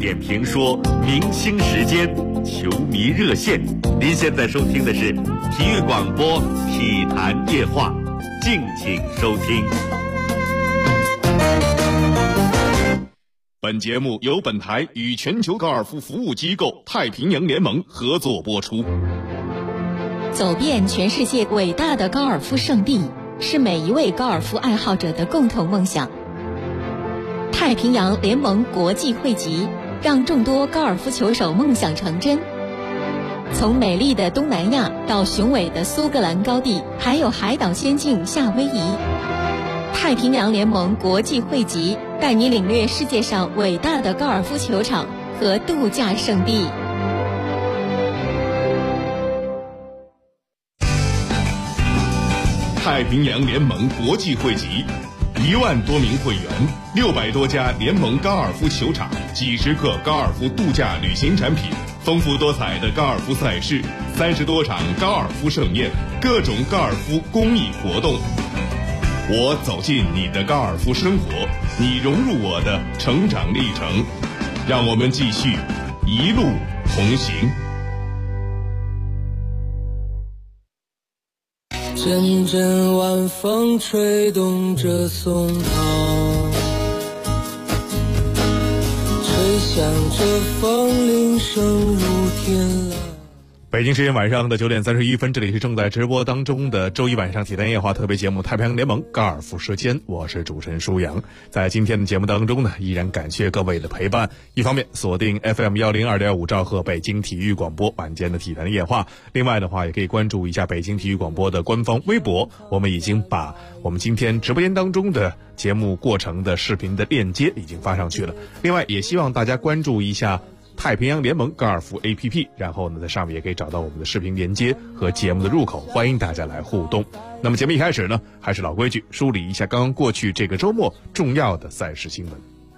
点评说，明星时间，球迷热线。您现在收听的是体育广播体坛夜话，敬请收听。 本节目由本台与全球高尔夫服务机构太平洋联盟合作播出。 走遍全世界伟大的高尔夫圣地，是每一位高尔夫爱好者的共同梦想。太平洋联盟国际汇集，让众多高尔夫球手梦想成真。从美丽的东南亚到雄伟的苏格兰高地，还有海岛仙境夏威夷，太平洋联盟国际汇集带你领略世界上伟大的高尔夫球场和度假胜地。 太平洋联盟国际汇集，1万多名会员，600多家联盟高尔夫球场，几十个高尔夫度假旅行产品，丰富多彩的高尔夫赛事，30多场高尔夫盛宴，各种高尔夫公益活动。我走进你的高尔夫生活，你融入我的成长历程，让我们继续一路同行。 阵阵晚风吹动着松涛，吹响着风铃声如天籁。 北京时间晚上的9点31分，这里是正在直播当中的周一晚上体坛夜话特别节目《太平洋联盟高尔夫时间》，我是主持人舒阳。在今天的节目当中呢，依然感谢各位的陪伴。一方面锁定 FM 102.5兆赫北京体育广播晚间的体坛夜话，另外的话也可以关注一下北京体育广播的官方微博，我们已经把我们今天直播间当中的节目过程的视频的链接已经发上去了。另外也希望大家关注一下太平洋联盟高尔夫 APP， 然后呢在上面也可以找到我们的视频连接和节目的入口，欢迎大家来互动。那么节目一开始呢，还是老规矩，梳理一下刚刚过去这个周末重要的赛事新闻。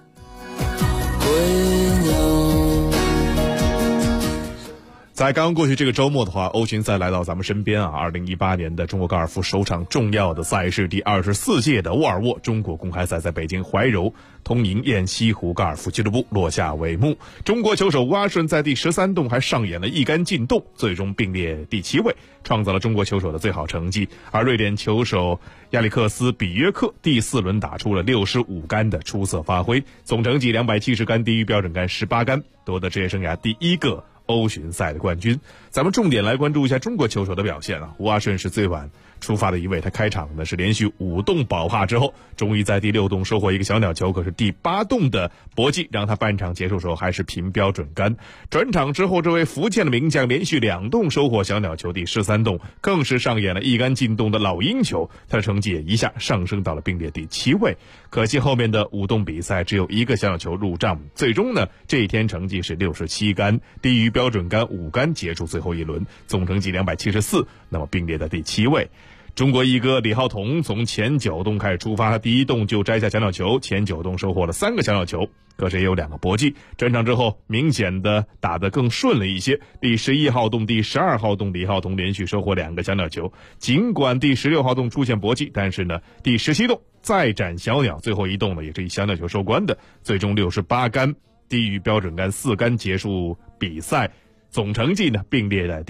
在刚刚过去这个周末的话，欧巡赛来到咱们身边啊，2018年的中国高尔夫首场重要的赛事，第24届的沃尔沃中国公开赛在北京怀柔通盈雁西湖高尔夫俱乐部落下帷幕。中国球手吴阿顺在第13洞还上演了一杆进洞，最终并列第7位，创造了中国球手的最好成绩。而瑞典球手亚历克斯比约克第4轮打出了65杆的出色发挥，总成绩270杆，低于标准杆18杆，夺得职业生涯第1个欧巡赛的冠军。咱们重点来关注一下中国球手的表现啊。吴阿顺是最晚出发的一位，他开场呢是连续5洞保帕之后，终于在第6洞收获一个小鸟球，可是第8洞的搏击让他半场结束时候还是平标准杆。转场之后，这位福建的名将连续2洞收获小鸟球，第13洞更是上演了一杆进洞的老鹰球，他的成绩也一下上升到了并列第7位。可惜后面的5洞比赛只有1个小鸟球入账，最终呢这一天成绩是67杆，低于标准杆5杆，结束最后一轮，总成绩274，那么并列在第7位。中国一哥李浩彤从前9洞开始出发，他第1洞就摘下小鸟球，前9洞收获了3个小鸟球，可是也有2个搏击。转场之后明显的打得更顺了一些，第11号洞、第12号洞李浩彤连续收获2个小鸟球，尽管第16号洞出现搏击，但是呢第17洞再斩小鸟，最后一洞呢也是以小鸟球收官的，最终68杆，低于标准杆4杆，结束比赛，总成绩呢并列在第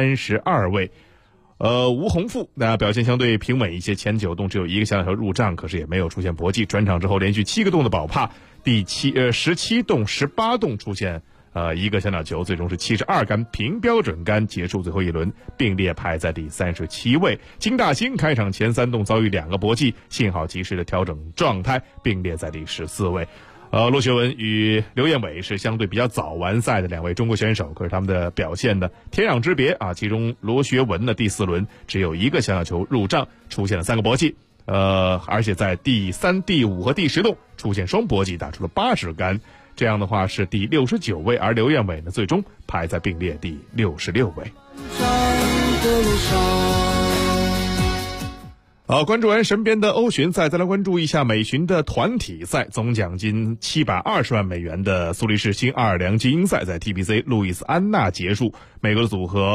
32位。吴宏富那表现相对平稳一些，前9洞只有1个小鸟球入账，可是也没有出现搏击。转场之后连续7个洞的保帕，第17洞、18洞出现1个小鸟球，最终是72杆，平标准杆，结束最后一轮，并列排在第37位。金大兴开场前3洞遭遇2个搏击，幸好及时的调整状态，并列在第14位。骆学文与刘彦伟是相对比较早完赛的2位中国选手，可是他们的表现呢天壤之别啊。其中罗学文的第4轮只有1个小鸟球入账，出现了3个搏击，而且在第3、第5和第10洞出现双搏击，打出了80杆，这样的话是第69位，而刘彦伟呢最终排在并列第66位。好，关注完身边的欧巡赛，再来关注一下美巡的团体赛。总奖金720万美元的苏黎世新奥尔良精英赛在 TPC 路易斯安那结束，美国的组合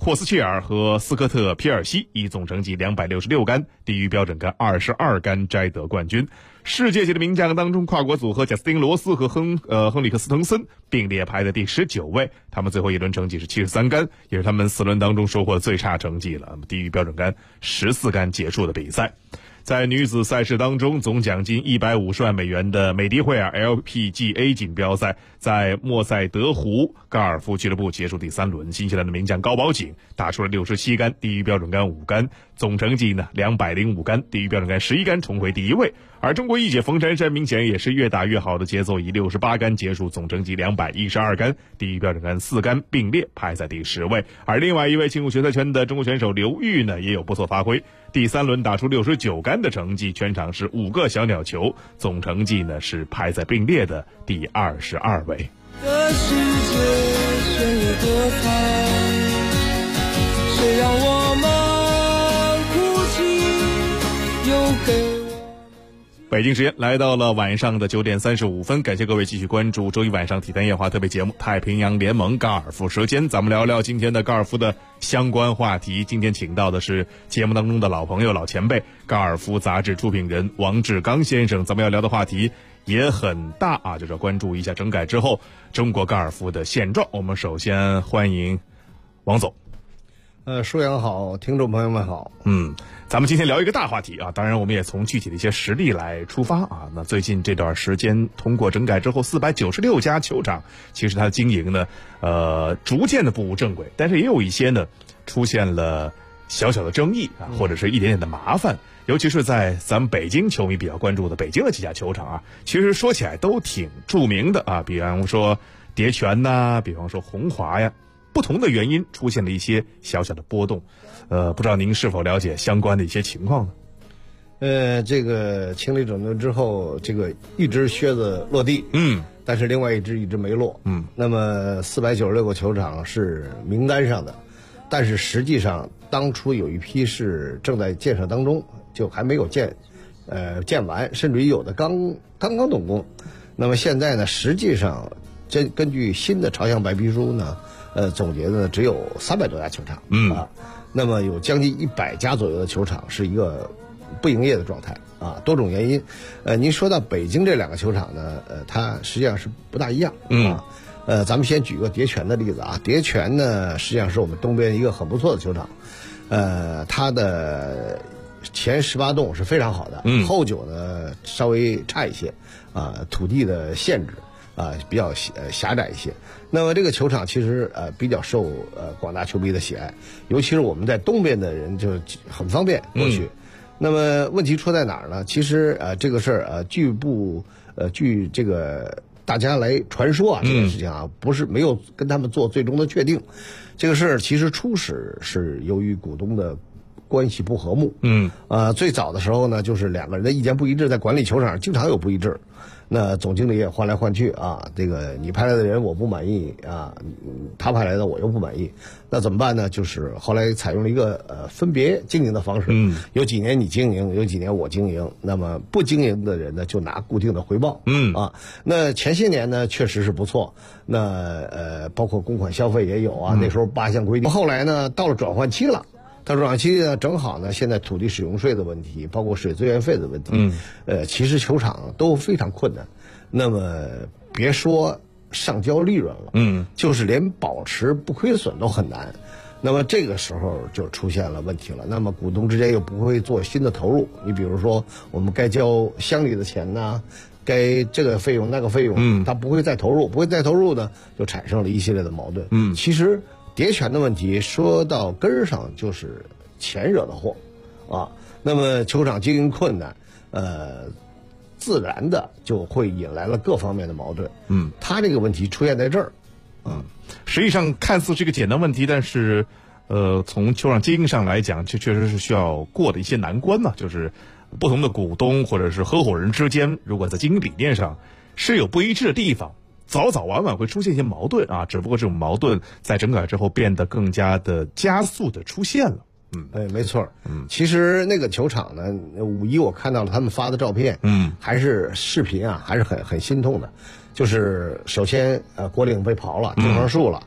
霍斯切尔和斯科特皮尔西以总成绩266杆，低于标准杆22杆摘得冠军。世界级的名将当中，跨国组合贾斯汀·罗斯和亨里克斯滕森并列排在第19位，他们最后一轮成绩是73杆，也是他们4轮当中收获最差成绩了，低于标准杆14杆结束的比赛。在女子赛事当中，总奖金150万美元的美迪惠尔 LPGA 锦标赛在莫塞德湖高尔夫俱乐部结束第3轮，新西兰的名将高宝锦打出了67杆，低于标准杆5杆，总成绩呢205杆，低于标准杆11杆，重回第1位。而中国一姐冯珊珊明显也是越打越好的节奏，以68杆结束，总成绩212杆，低于标准杆4杆，并列排在第10位。而另外一位进入决赛圈的中国选手刘玉呢，也有不错发挥，第3轮打出69杆的成绩，全场是5个小鸟球，总成绩呢是排在并列的第22位。 这世界旋律多开，谁让我们哭泣，又给北京时间来到了晚上的9点35分，感谢各位继续关注周一晚上体坛夜话特别节目《太平洋联盟高尔夫舌尖》，咱们聊聊今天的高尔夫的相关话题。今天请到的是节目当中的老朋友、老前辈，高尔夫杂志出品人王志刚先生。咱们要聊的话题也很大啊，就是关注一下整改之后中国高尔夫的现状。我们首先欢迎王总。 舒阳好，听众朋友们好。 咱们今天聊一个大话题啊，当然我们也从具体的一些实例来出发啊。那最近这段时间，通过整改之后，496家球场，其实它的经营呢，逐渐的步入正轨，但是也有一些呢，出现了小小的争议啊，或者是一点点的麻烦。尤其是在咱们北京球迷比较关注的北京的几家球场啊，其实说起来都挺著名的啊，比方说蝶泉呐，比方说红华呀。不同的原因出现了一些小小的波动，不知道您是否了解相关的一些情况呢？ 这个清理整顿之后，这个一只靴子落地，但是另外一只一直没落，那么496个球场是名单上的，但是实际上当初有一批是正在建设当中，就还没有建完，甚至于有的刚刚动工。那么现在呢，实际上根据新的朝向白皮书呢。总结的呢只有300多家球场，那么有将近100家左右的球场是一个不营业的状态啊，多种原因。您说到北京这2个球场呢，它实际上是不大一样啊。咱们先举个蝶泉的例子啊，蝶泉呢实际上是我们东边一个很不错的球场，它的前18洞是非常好的，后9呢稍微差一些啊，土地的限制。比较狭窄一些。那么这个球场其实比较受广大球迷的喜爱，尤其是我们在东边的人就很方便过去。那么问题出在哪儿呢？其实这个事儿据这个大家来传说啊，这件事情啊不是没有跟他们做最终的确定。这个事儿其实初始是由于股东的关系不和睦。最早的时候呢，就是2个人的意见不一致，在管理球场上经常有不一致。那总经理也换来换去啊，这个你派来的人我不满意啊，他派来的我又不满意，那怎么办呢？就是后来采用了一个分别经营的方式，有几年你经营，有几年我经营，那么不经营的人呢就拿固定的回报，那前些年呢确实是不错，那包括公款消费也有啊，那时候8项规定，后来呢到了转换期了。到转换期呢，正好呢，现在土地使用税的问题，包括水资源费的问题，其实球场都非常困难。那么别说上交利润了，就是连保持不亏损都很难。那么这个时候就出现了问题了。那么股东之间又不会做新的投入，你比如说我们该交乡里的钱呐，该这个费用那个费用，他不会再投入呢，就产生了一系列的矛盾。其实。蝶泉的问题说到根儿上就是钱惹的祸，啊，那么球场经营困难，自然的就会引来了各方面的矛盾。他这个问题出现在这儿， 实际上看似是个简单问题，但是，从球场经营上来讲，这确实是需要过的一些难关嘛，就是不同的股东或者是合伙人之间，如果在经营理念上是有不一致的地方。早晚会出现一些矛盾啊，只不过这种矛盾在整改之后变得更加的加速的出现了。 没错。其实那个球场呢，5·1我看到了他们发的照片，还是视频啊，还是很心痛的。就是首先国岭被刨了，种上树了，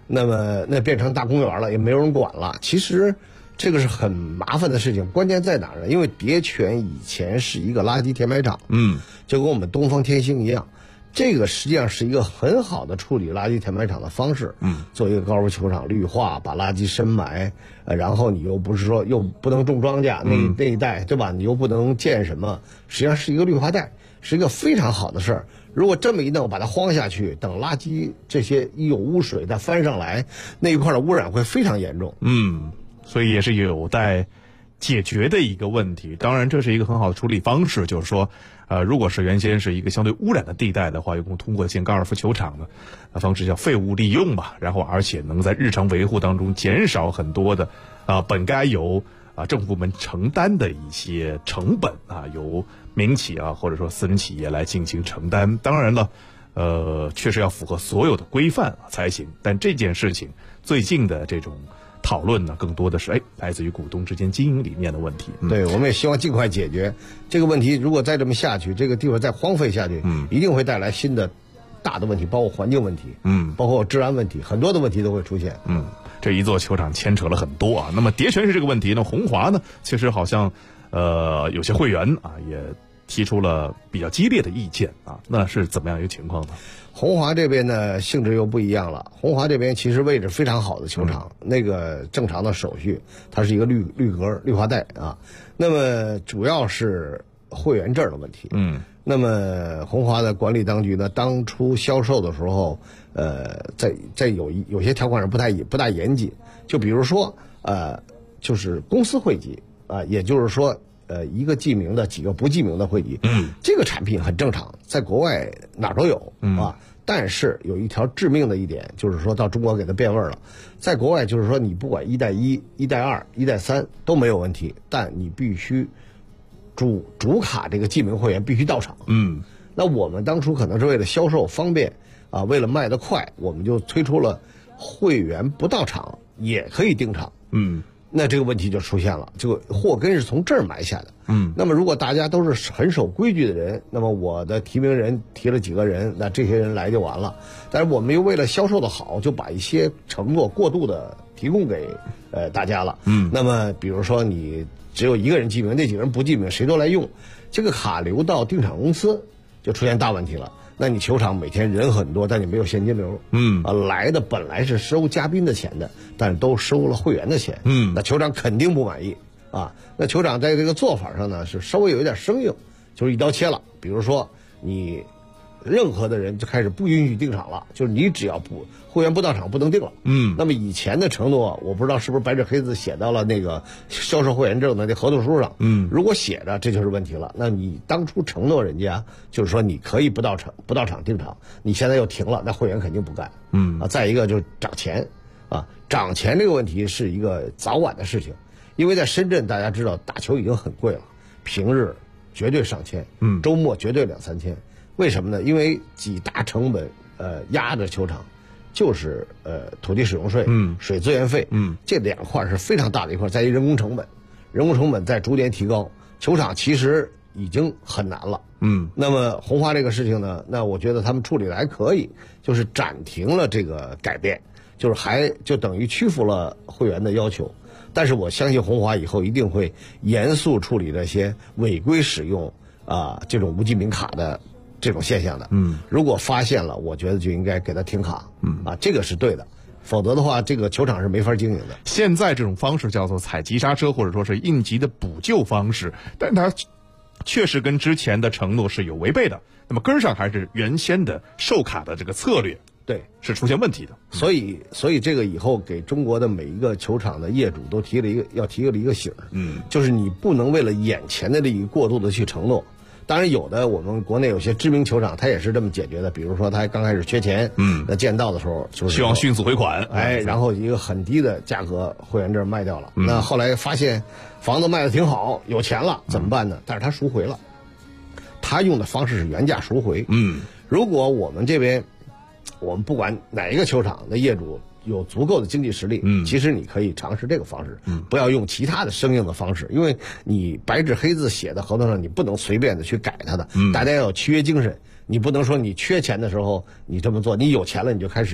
那么那变成大公园了，也没有人管了。其实这个是很麻烦的事情，关键在哪儿呢？因为蝶泉以前是一个垃圾填埋场，就跟我们东方天星一样。这个实际上是一个很好的处理垃圾填埋场的方式。做一个高尔夫球场绿化，把垃圾深埋，然后你又不是说又不能种庄稼，那一带对吧？你又不能建什么，实际上是一个绿化带，是一个非常好的事儿。如果这么一弄，把它荒下去，等垃圾这些一有污水再翻上来，那一块的污染会非常严重。 所以也是有待解决的一个问题。当然，这是一个很好的处理方式，就是说，如果是原先是一个相对污染的地带的话，有空通过建高尔夫球场的方式叫废物利用吧，然后而且能在日常维护当中减少很多的本该由政府部门承担的一些成本由民企或者说私人企业来进行承担。当然了，确实要符合所有的规范才行。但这件事情最近的这种讨论呢，更多的是来自于股东之间经营理念的问题。 对，我们也希望尽快解决这个问题。如果再这么下去，这个地方再荒废下去，一定会带来新的大的问题，包括环境问题，包括治安问题，很多的问题都会出现。 这一座球场牵扯了很多那么蝶泉是这个问题，那鸿华呢，其实好像有些会员也提出了比较激烈的意见那是怎么样一个情况呢？ 鸿华这边呢性质又不一样了。鸿华这边其实位置非常好的球场，那个正常的手续，它是一个绿格绿化带那么主要是会员证的问题。那么鸿华的管理当局呢，当初销售的时候，在有些条款是不大严谨，就比如说就是公司会籍也就是说一个记名的几个不记名的会籍，这个产品很正常，在国外哪儿都有但是有一条致命的一点，就是说到中国给它变味了。在国外就是说你不管1代1、1代2、1代3都没有问题，但你必须主卡这个记名会员必须到场。那我们当初可能是为了销售方便为了卖得快，我们就推出了会员不到场也可以订场。那这个问题就出现了，这个祸根是从这儿埋下的。那么如果大家都是很守规矩的人，那么我的提名人提了几个人，那这些人来就完了。但是我们又为了销售的好，就把一些承诺过度的提供给大家了。那么比如说你只有一个人记名，那几个人不记名，谁都来用，这个卡流到订场公司就出现大问题了。那你球场每天人很多，但你没有现金流。来的本来是收嘉宾的钱的，但是都收了会员的钱。那球场肯定不满意那球场在这个做法上呢，是稍微有一点生硬，就是一刀切了。比如说你任何的人就开始不允许订场了，就是你只要会员不到场不能订了。那么以前的承诺，我不知道是不是白纸黑字写到了那个销售会员证的那合同书上。如果写着，这就是问题了。那你当初承诺人家，就是说你可以不到场订场，你现在又停了，那会员肯定不干。再一个就是涨钱涨钱这个问题是一个早晚的事情，因为在深圳大家知道打球已经很贵了，平日绝对上千，周末绝对2-3千。为什么呢？因为几大成本压着球场，就是土地使用税、水资源费，这2块是非常大的一块，在于人工成本在逐年提高，球场其实已经很难了。那么鸿华这个事情呢，那我觉得他们处理的还可以，就是暂停了这个改变，就等于屈服了会员的要求。但是我相信鸿华以后一定会严肃处理这些违规使用这种无记名卡的这种现象的。如果发现了，我觉得就应该给他停卡。这个是对的，否则的话，这个球场是没法经营的。 现在这种方式叫做采集刹车，或者说是应急的补救方式，但它确实跟之前的承诺是有违背的。那么根儿上还是原先的售卡的这个策略， 对， 是出现问题的。 所以这个以后给中国的每一个球场的业主都提了一个醒，就是你不能为了眼前的利益过度的去承诺。当然有的我们国内有些知名球场它也是这么解决的，比如说它刚开始缺钱，那建造的时候就是希望迅速回款， 然后一个很低的价格会员证卖掉了，那后来发现房子卖的挺好，有钱了怎么办呢？但是他赎回了，他用的方式是原价赎回。如果我们这边我们不管哪一个球场的业主有足够的经济实力，其实你可以尝试这个方式，不要用其他的生硬的方式，因为你白纸黑字写的合同上，你不能随便的去改它的，大家要有契约精神，你不能说你缺钱的时候你这么做，你有钱了你就开始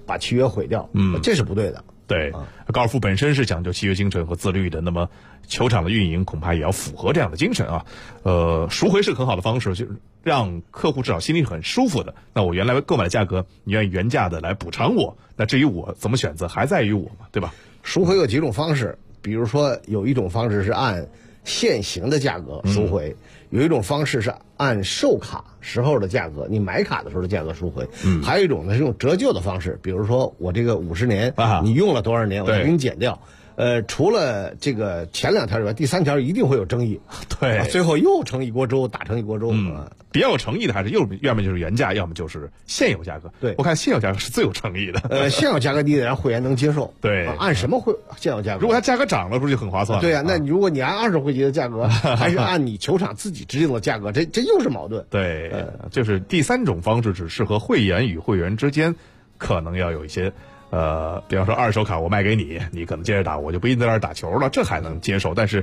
把契约毁掉，这是不对的。 对，高尔夫本身是讲究契约精神和自律的，那么球场的运营恐怕也要符合这样的精神啊。赎回是很好的方式，就是让客户至少心里很舒服的。那我原来购买的价格，你愿意原价的来补偿我，那至于我怎么选择，还在于我嘛，对吧？ 赎回有几种方式，比如说有一种方式是按现行的价格赎回，有一种方式是按售卡时候的价格，你买卡的时候的价格赎回，还有一种呢是用折旧的方式，比如说我这个50年，你用了多少年，我就给你减掉。除了这个前2条以外，第3条一定会有争议， 对， 最后又成一锅粥，打成一锅粥。 比较有诚意的还是要么就是原价，要么就是现有价格。对，我看现有价格是最有诚意的。 现有价格你得让会员能接受。 对， 按什么现有价格？ 如果它价格涨了，不是就很划算了？ 对啊，那如果你按20回级的价格，还是按你球场自己制定的价格，这又是矛盾。 对，就是第3种方式只适合会员与会员之间，可能要有一些。比方说2手卡我卖给你，你可能接着打，我就不一定在那儿打球了，这还能接受。但是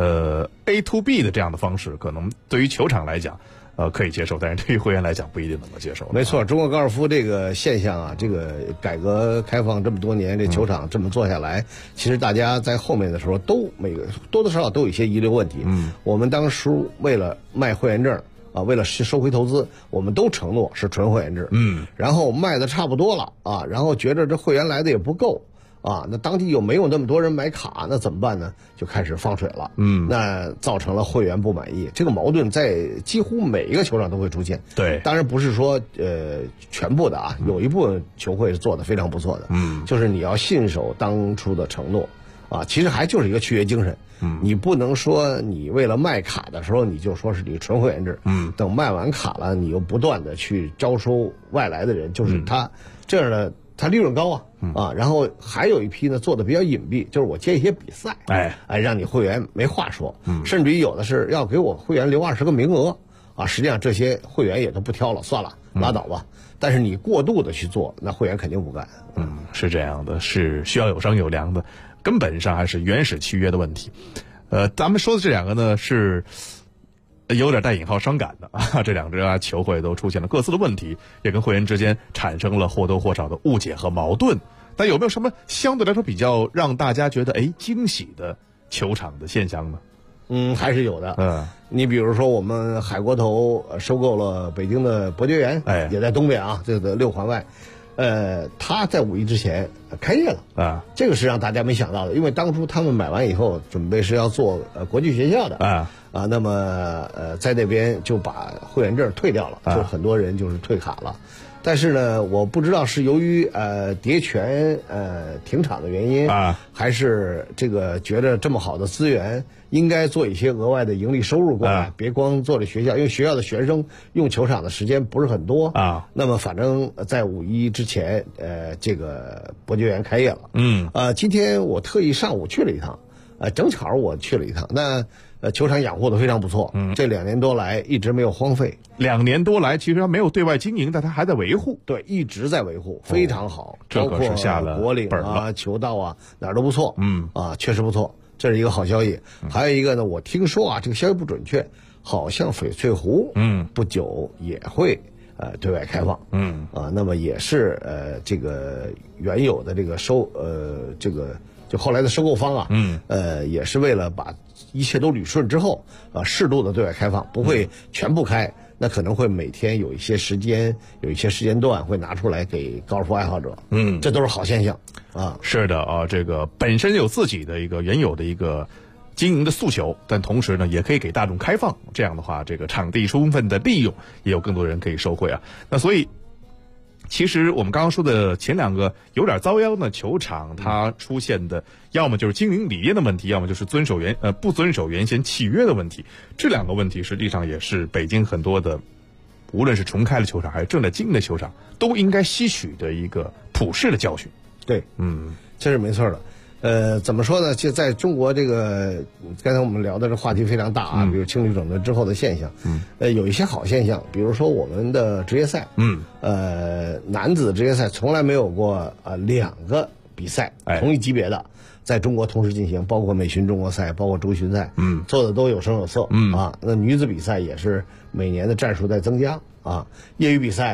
A to B 的这样的方式，可能对于球场来讲，可以接受，但是对于会员来讲不一定能够接受。 没错，中国高尔夫这个现象啊，这个改革开放这么多年，这球场这么做下来，其实大家在后面的时候都每个多多少少都有一些遗留问题。我们当时为了卖会员证。为了收回投资，我们都承诺是纯会员制。然后卖的差不多了啊，然后觉得这会员来的也不够啊，那当地又没有那么多人买卡，那怎么办呢？就开始放水了。那造成了会员不满意，这个矛盾在几乎每一个球场都会出现。 对， 当然不是说全部的啊，有一部分球会是做的非常不错的。就是你要信守当初的承诺。其实还就是一个契约精神。你不能说你为了卖卡的时候你就说是你纯会员制，等卖完卡了你又不断的去招收外来的人，就是他这样的他利润高然后还有一批呢做的比较隐蔽，就是我接一些比赛，让你会员没话说，甚至于有的是要给我会员留20个名额实际上这些会员也都不挑了，算了，拉倒吧。但是你过度的去做，那会员肯定不干。 是这样的，是需要有商有量的。根本上还是原始契约的问题，咱们说的这2个呢是有点带引号伤感的啊，这2支球会都出现了各自的问题，也跟会员之间产生了或多或少的误解和矛盾。但有没有什么相对来说比较让大家觉得惊喜的球场的现象呢？ 还是有的。你比如说我们海国投收购了北京的伯爵园，也在东边啊，这个6环外。他在5一之前开业了这个是让大家没想到的，因为当初他们买完以后准备是要做国际学校的那么在那边就把会员证退掉了，就很多人就是退卡了。但是呢，我不知道是由于蝶泉停产的原因还是这个觉得这么好的资源应该做一些额外的盈利收入过来，别光做这学校，因为学校的学生用球场的时间不是很多那么反正在5一之前这个伯爵园开业了。今天我特意上午去了一趟，正巧我去了一趟，那球场养护的非常不错，这2年多来一直没有荒废。 2年多来其实它没有对外经营，但它还在维护。 对，一直在维护，非常好。 这可是下了国岭球道哪儿都不错。确实不错，这是一个好消息。还有一个呢，我听说这个消息不准确，好像翡翠湖不久也会对外开放。那么也是这个原有的这个这个就后来的收购方也是为了把一切都捋顺之后适度的对外开放，不会全部开，那可能会每天有一些时间段会拿出来给高尔夫爱好者。这都是好现象是的这个本身有自己的一个原有的一个经营的诉求，但同时呢也可以给大众开放，这样的话这个场地充分的利用，也有更多人可以受惠那所以其实我们刚刚说的前2个有点遭殃的球场，它出现的要么就是经营理念的问题，要么就是不遵守原先契约的问题。这2个问题实际上也是北京很多的无论是重开的球场还是正在经营的球场都应该吸取的一个普世的教训。 对，这是没错的。怎么说呢？就在中国这个，刚才我们聊的这话题非常大比如清理整顿之后的现象，有一些好现象，比如说我们的职业赛，男子职业赛从来没有过2个比赛同一级别的在中国同时进行，包括美巡中国赛，包括洲巡赛，做的都有声有色那女子比赛也是每年的战术在增加业余比赛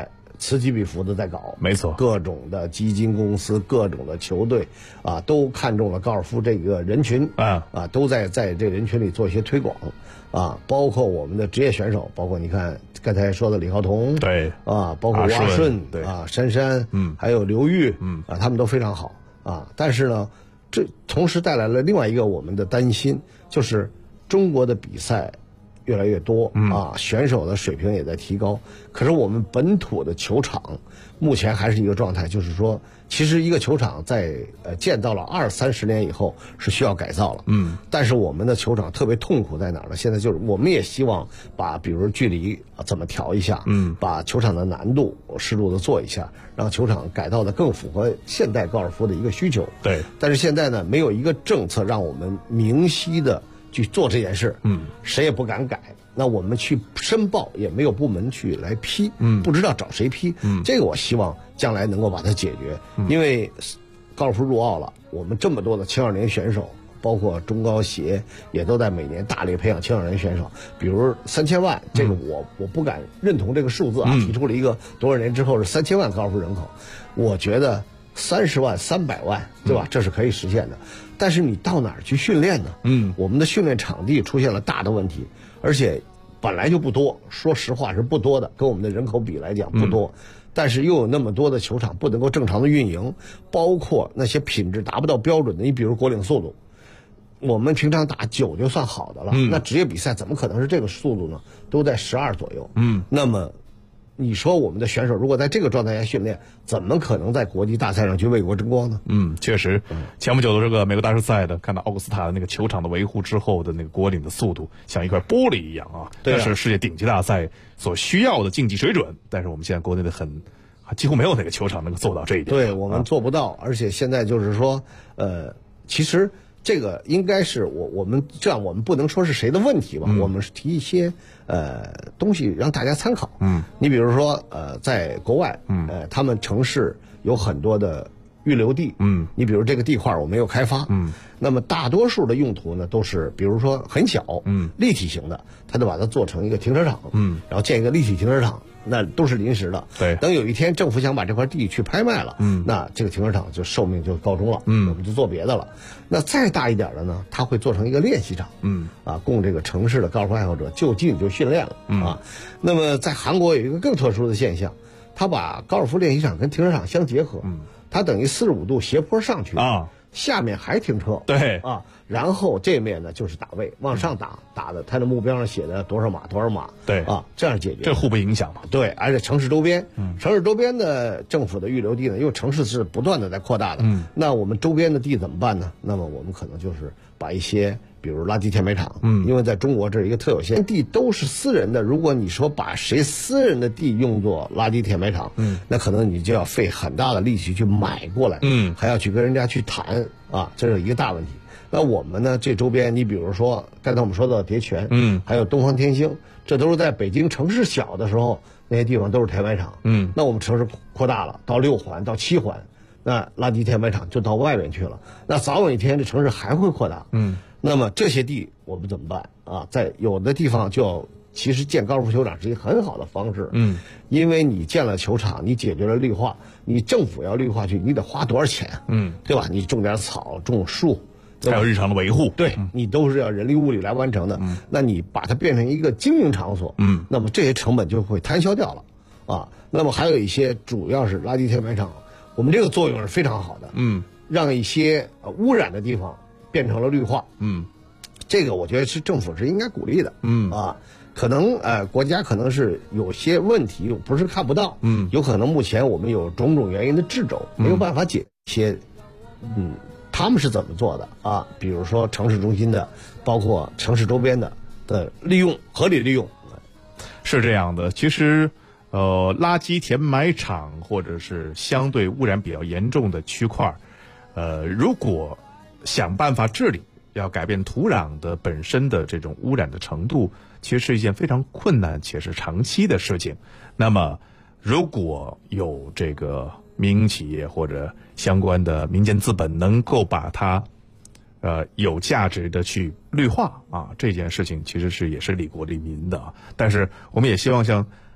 此起彼伏的在搞， 没错， 各种的基金公司、各种的球队啊，都看中了高尔夫这个人群都在这人群里做一些推广啊，包括我们的职业选手，包括你看刚才说的李浩彤， 对啊，包括蛙顺， 对啊，珊珊，还有刘玉，他们都非常好啊。但是呢，这同时带来了另外一个我们的担心，就是中国的比赛越来越多啊，选手的水平也在提高。可是我们本土的球场目前还是一个状态，就是说，其实一个球场在建到了20-30年以后是需要改造了。但是我们的球场特别痛苦在哪儿呢？现在就是我们也希望把比如距离怎么调一下，把球场的难度适度的做一下，让球场改造的更符合现代高尔夫的一个需求。 对。 但是现在呢，没有一个政策让我们明晰的去做这件事，谁也不敢改。那我们去申报也没有部门去来批，不知道找谁批，这个我希望将来能够把它解决，因为高尔夫入奥了，我们这么多的青少年选手，包括中高协也都在每年大力培养青少年选手，比如3000万，这个我不敢认同这个数字啊，提出了一个多少年之后是3000万高尔夫人口，我觉得30万、300万，对吧？这是可以实现的。但是你到哪儿去训练呢？我们的训练场地出现了大的问题，而且本来就不多，说实话是不多的，跟我们的人口比来讲不多。但是又有那么多的球场不能够正常的运营，包括那些品质达不到标准的，你比如国岭速度，我们平常打9就算好的了，那职业比赛怎么可能是这个速度呢？都在12左右。那么你说我们的选手如果在这个状态下训练，怎么可能在国际大赛上去为国争光呢？ 确实，前不久的这个美国大师赛的，看到奥古斯塔的那个球场的维护之后的那个果岭的速度，像一块玻璃一样啊，这是世界顶级大赛所需要的竞技水准。但是我们现在国内的几乎没有哪个球场能够做到这一点。 对，我们做不到，而且现在就是说，其实这个应该是我们这样，我们不能说是谁的问题吧，我们是提一些东西让大家参考。你比如说在国外，他们城市有很多的预留地，你比如这个地块我没有开发，那么大多数的用途呢都是比如说很小，立体型的，他就把它做成一个停车场，然后建一个立体停车场。那都是临时的， 对。 等有一天政府想把这块地去拍卖了，那这个停车场就寿命就告终了，我们就做别的了。那再大一点的呢，它会做成一个练习场，供这个城市的高尔夫爱好者就近就训练了，啊。那么在韩国有一个更特殊的现象，他把高尔夫练习场跟停车场相结合，它等于45度斜坡上去啊。下面还停车， 对啊，然后这面呢就是打位，往上打的，他的目标上写的多少码多少码， 对啊，这样解决， 这互不影响嘛？ 对，而且城市周边，城市周边的政府的预留地呢，因为城市是不断的在扩大的，那我们周边的地怎么办呢？那么我们可能就是把一些，比如垃圾填埋场，因为在中国这是一个特有现地都是私人的，如果你说把谁私人的地用作垃圾填埋场，那可能你就要费很大的力气去买过来，还要去跟人家去谈啊，这是一个大问题。那我们呢，这周边你比如说刚才我们说到叠泉，还有东方天星，这都是在北京城市小的时候那些地方都是填埋场，那我们城市扩大了到6环到7环，那垃圾填埋场就到外面去了，那早晚一天这城市还会扩大，那么这些地我们怎么办啊？在有的地方就其实建高尔夫球场是一个很好的方式，因为你建了球场，你解决了绿化，你政府要绿化去，你得花多少钱，对吧？你种点草，种树， 还有日常的维护， 对，你都是要人力物力来完成的。那你把它变成一个经营场所，那么这些成本就会摊销掉了，啊。那么还有一些主要是垃圾填埋场，我们这个作用是非常好的，让一些污染的地方变成了绿化，这个我觉得是政府是应该鼓励的，啊。可能国家可能是有些问题不是看不到，有可能目前我们有种种原因的掣肘，没有办法解些，他们是怎么做的啊？比如说城市中心的，包括城市周边的利用，合理利用， 是这样的。其实，垃圾填埋场或者是相对污染比较严重的区块，如果想办法治理，要改变土壤的本身的这种污染的程度，其实是一件非常困难且是长期的事情。那么，如果有这个民营企业或者相关的民间资本能够把它有价值的去绿化啊，这件事情其实是也是利国利民的。但是我们也希望像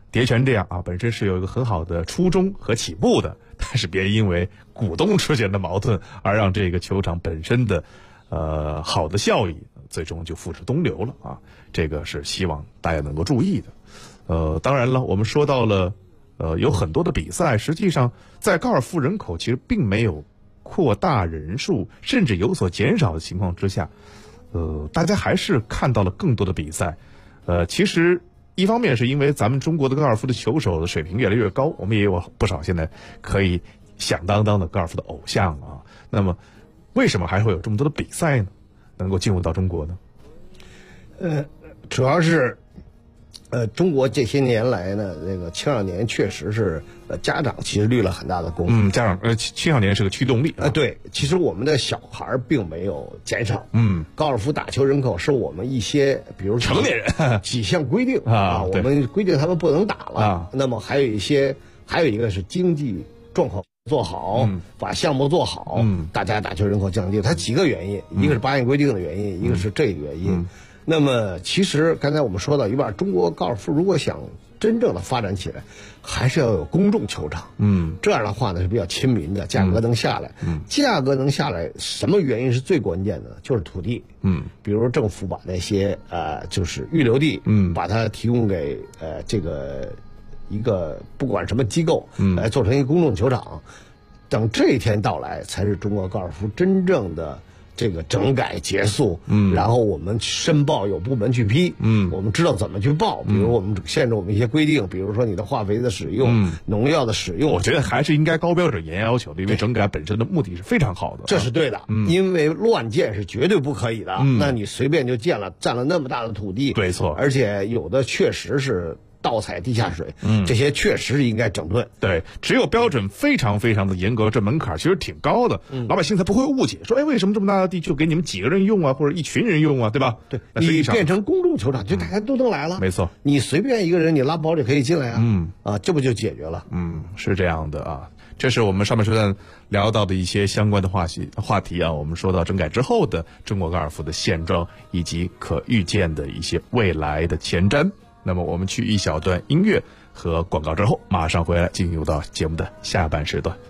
蝶泉这样啊，本身是有一个很好的初衷和起步的，但是别因为股东之间的矛盾而让这个球场本身的好的效益最终就付之东流了啊。这个是希望大家能够注意的。当然了，我们说到了有很多的比赛，实际上在高尔夫人口其实并没有扩大人数，甚至有所减少的情况之下，大家还是看到了更多的比赛。其实一方面是因为咱们中国的高尔夫的球手的水平越来越高，我们也有不少现在可以响当当的高尔夫的偶像啊。那么为什么还会有这么多的比赛呢？能够进入到中国呢？ 主要是中国这些年来呢，那个青少年确实是家长其实立了很大的功。 家长青少年是个驱动力啊。 对，其实我们的小孩并没有减少。高尔夫打球人口是我们一些比如成年人几项规定啊，我们规定他们不能打了啊。那么还有一个是经济状况做好，把项目做好，大家打球人口降低，它几个原因，一个是8项规定的原因，一个是这个原因。那么其实刚才我们说到一半，中国高尔夫如果想真正的发展起来，还是要有公众球场。这样的话呢是比较亲民的，价格能下来。价格能下来，什么原因是最关键的？就是土地。比如政府把那些就是预留地，把它提供给这个一个不管什么机构，来做成一个公众球场。等这一天到来，才是中国高尔夫真正的这个整改结束，然后我们申报有部门去批，我们知道怎么去报，比如我们限制我们一些规定，比如说你的化肥的使用，农药的使用， 我觉得还是应该高标准严要求的，因为整改本身的目的是非常好的， 这是对的，因为乱建是绝对不可以的，那你随便就建了，占了那么大的土地， 没错， 而且有的确实是盗采地下水，这些确实是应该整顿。 对，只有标准非常非常的严格，这门槛其实挺高的，老百姓才不会误解，说为什么这么大的地就给你们几个人用啊，或者一群人用啊，对吧？ 对，你变成公众球场，就大家都能来了。 没错， 你随便一个人，你拉保里可以进来啊，这不就解决了？ 是这样的啊。这是我们上半时段聊到的一些相关的话题啊。我们说到整改之后的中国高尔夫的现状，以及可预见的一些未来的前瞻。那么我们去一小段音乐和广告之后，马上回来进入到节目的下半时段。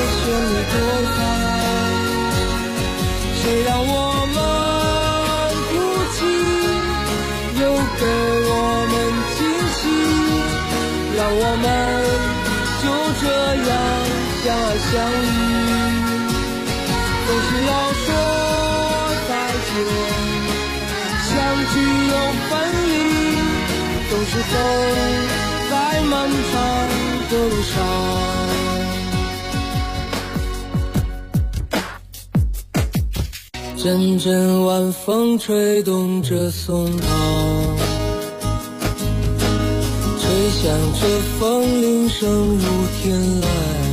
谁让我们哭泣，又给我们惊喜，让我们就这样相爱相依，总是要说再见，相聚又分离，总是走在漫长的路上。阵阵晚风吹动着松涛，吹响着风铃声如天籁，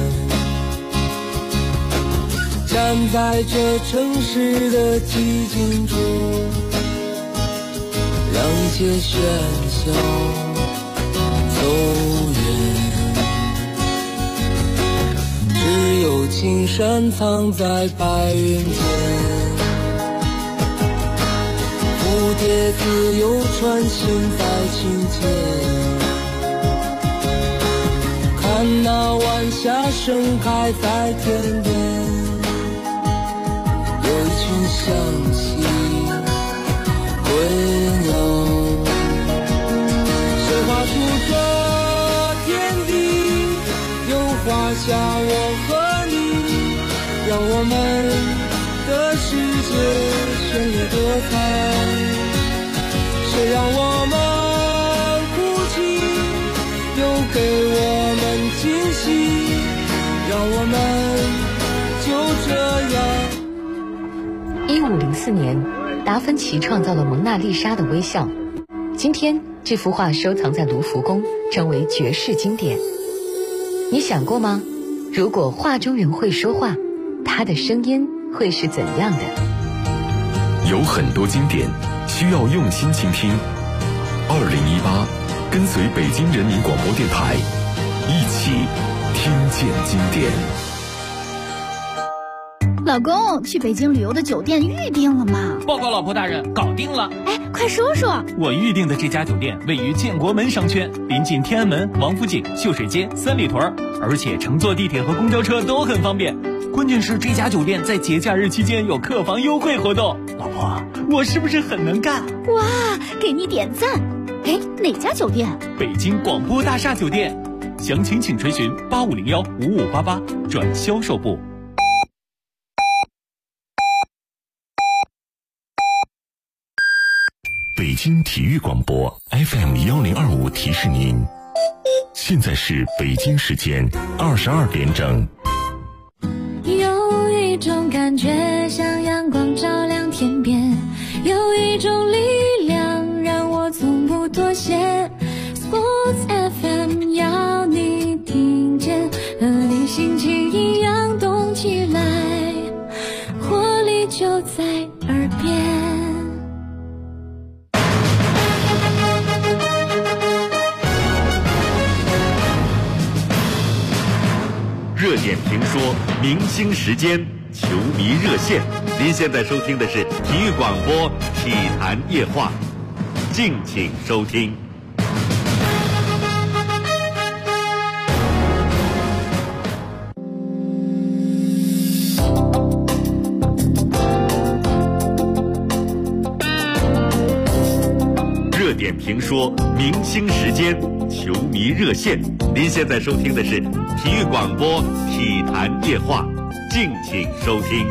站在这城市的寂静中，让一切喧嚣走远，只有青山藏在白云间，蝴蝶自由穿行在琴键，看那晚霞盛开在天边，有一群向西归鸟，谁画出这天地，又画下我和你，让我们的世界绚丽多彩。谁让我们哭泣，又给我们惊喜，让我们就这样。1504年，达芬奇创造了蒙娜丽莎的微笑。今天，这幅画收藏在卢浮宫，成为绝世经典。你想过吗？如果画中人会说话，他的声音会是怎样的？ 有很多经典需要用心倾听。2018，跟随北京人民广播电台，一起听见经典。 老公，去北京旅游的酒店预定了吗？ 报告老婆大人，搞定了。 哎，快说说。 我预定的这家酒店位于建国门商圈，临近天安门、王府井、秀水街、三里屯，而且乘坐地铁和公交车都很方便。关键是这家酒店在节假日期间有客房优惠活动。老婆，我是不是很能干？ 哇，给你点赞。哎，哪家酒店？ 北京广播大厦酒店。详情请垂询8501-5588转销售部。 北京体育广播 FM1025提示您，现在是北京时间22点整。 有一种感觉像阳光照亮天边，有一种力量让我从不妥协。Sports FM 要你听见，和你心情一样动起来，活力就在耳边。 热点评说，明星时间，球迷热线。您现在收听的是体育广播体坛夜话，敬请收听。热点评说，明星时间，球迷热线。您现在收听的是体育广播体坛夜话，敬请收听。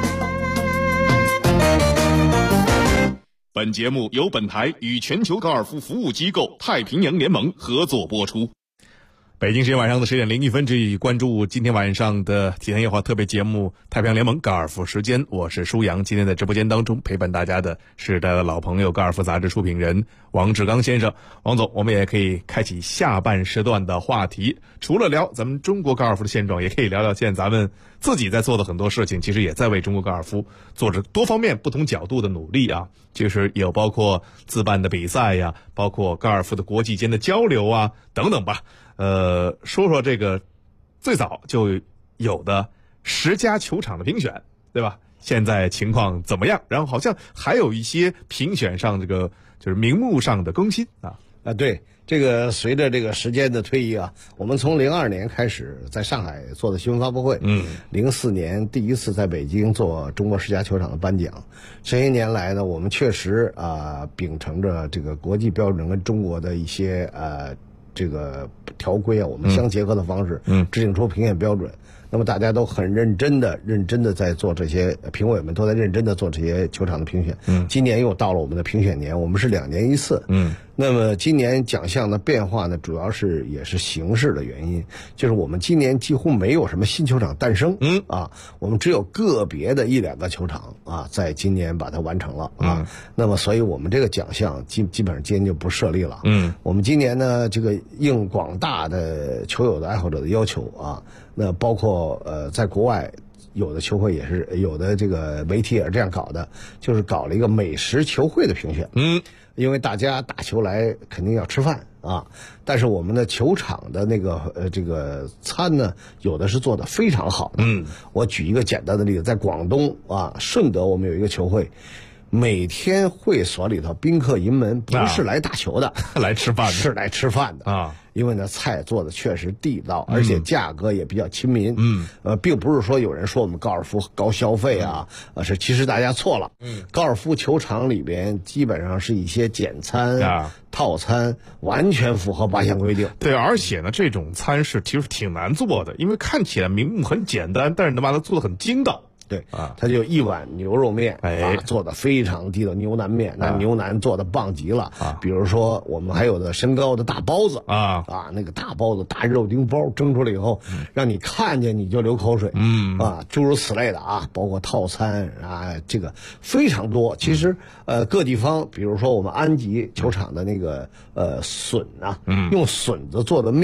本节目由本台与全球高尔夫服务机构太平洋联盟合作播出。 北京时间晚上的10点01分，这里关注今天晚上的体坛夜话特别节目太平洋联盟高尔夫时间，我是舒阳。今天在直播间当中陪伴大家的是大家的老朋友高尔夫杂志出品人王志刚先生。王总，我们也可以开启下半时段的话题，除了聊咱们中国高尔夫的现状，也可以聊聊现在咱们自己在做的很多事情，其实也在为中国高尔夫做着多方面不同角度的努力啊，就是有包括自办的比赛呀，包括高尔夫的国际间的交流啊等等吧。说说这个最早就有的10家球场的评选，对吧？现在情况怎么样？然后好像还有一些评选上这个就是名目上的更新啊。 对，这个随着这个时间的推移啊，我们从02年开始在上海做的新闻发布会，04年第一次在北京做中国10家球场的颁奖。这些年来呢，我们确实秉承着这个国际标准跟中国的一些这个条规啊，我们相结合的方式，制定出评选标准。那么大家都很认真的在做这些，评委们都在认真的做这些球场的评选。今年又到了我们的评选年，我们是2年一次。那么今年奖项的变化呢，主要也是形式的原因，就是我们今年几乎没有什么新球场诞生，我们只有个别的1-2个球场在今年把它完成了那么所以我们这个奖项基本上今年就不设立了。我们今年呢，这个应广大的球友的爱好者的要求那包括在国外有的球会也是，有的这个媒体也是这样搞的，就是搞了一个美食球会的评选。因为大家打球来肯定要吃饭但是我们的球场的那个这个餐呢，有的是做的非常好的。我举一个简单的例子，在广东顺德我们有一个球会，每天会所里头宾客盈门，不是来打球的， 来吃饭的， 是来吃饭的因为呢，菜做的确实地道，而且价格也比较亲民。并不是说有人说我们高尔夫高消费其实大家错了。高尔夫球场里边基本上是一些简餐套餐，完全符合8项规定。 对，而且呢，这种餐是其实挺难做的，因为看起来名目很简单，但是能把它做得很筋道。 对它就1碗牛肉面做的非常地道，牛腩面，那牛腩做的棒极了比如说我们还有的身高的大包子那个大包子大肉丁包蒸出来以后让你看见你就流口水诸如此类的包括套餐这个非常多。其实各地方比如说我们安吉球场的那个笋用笋子做的面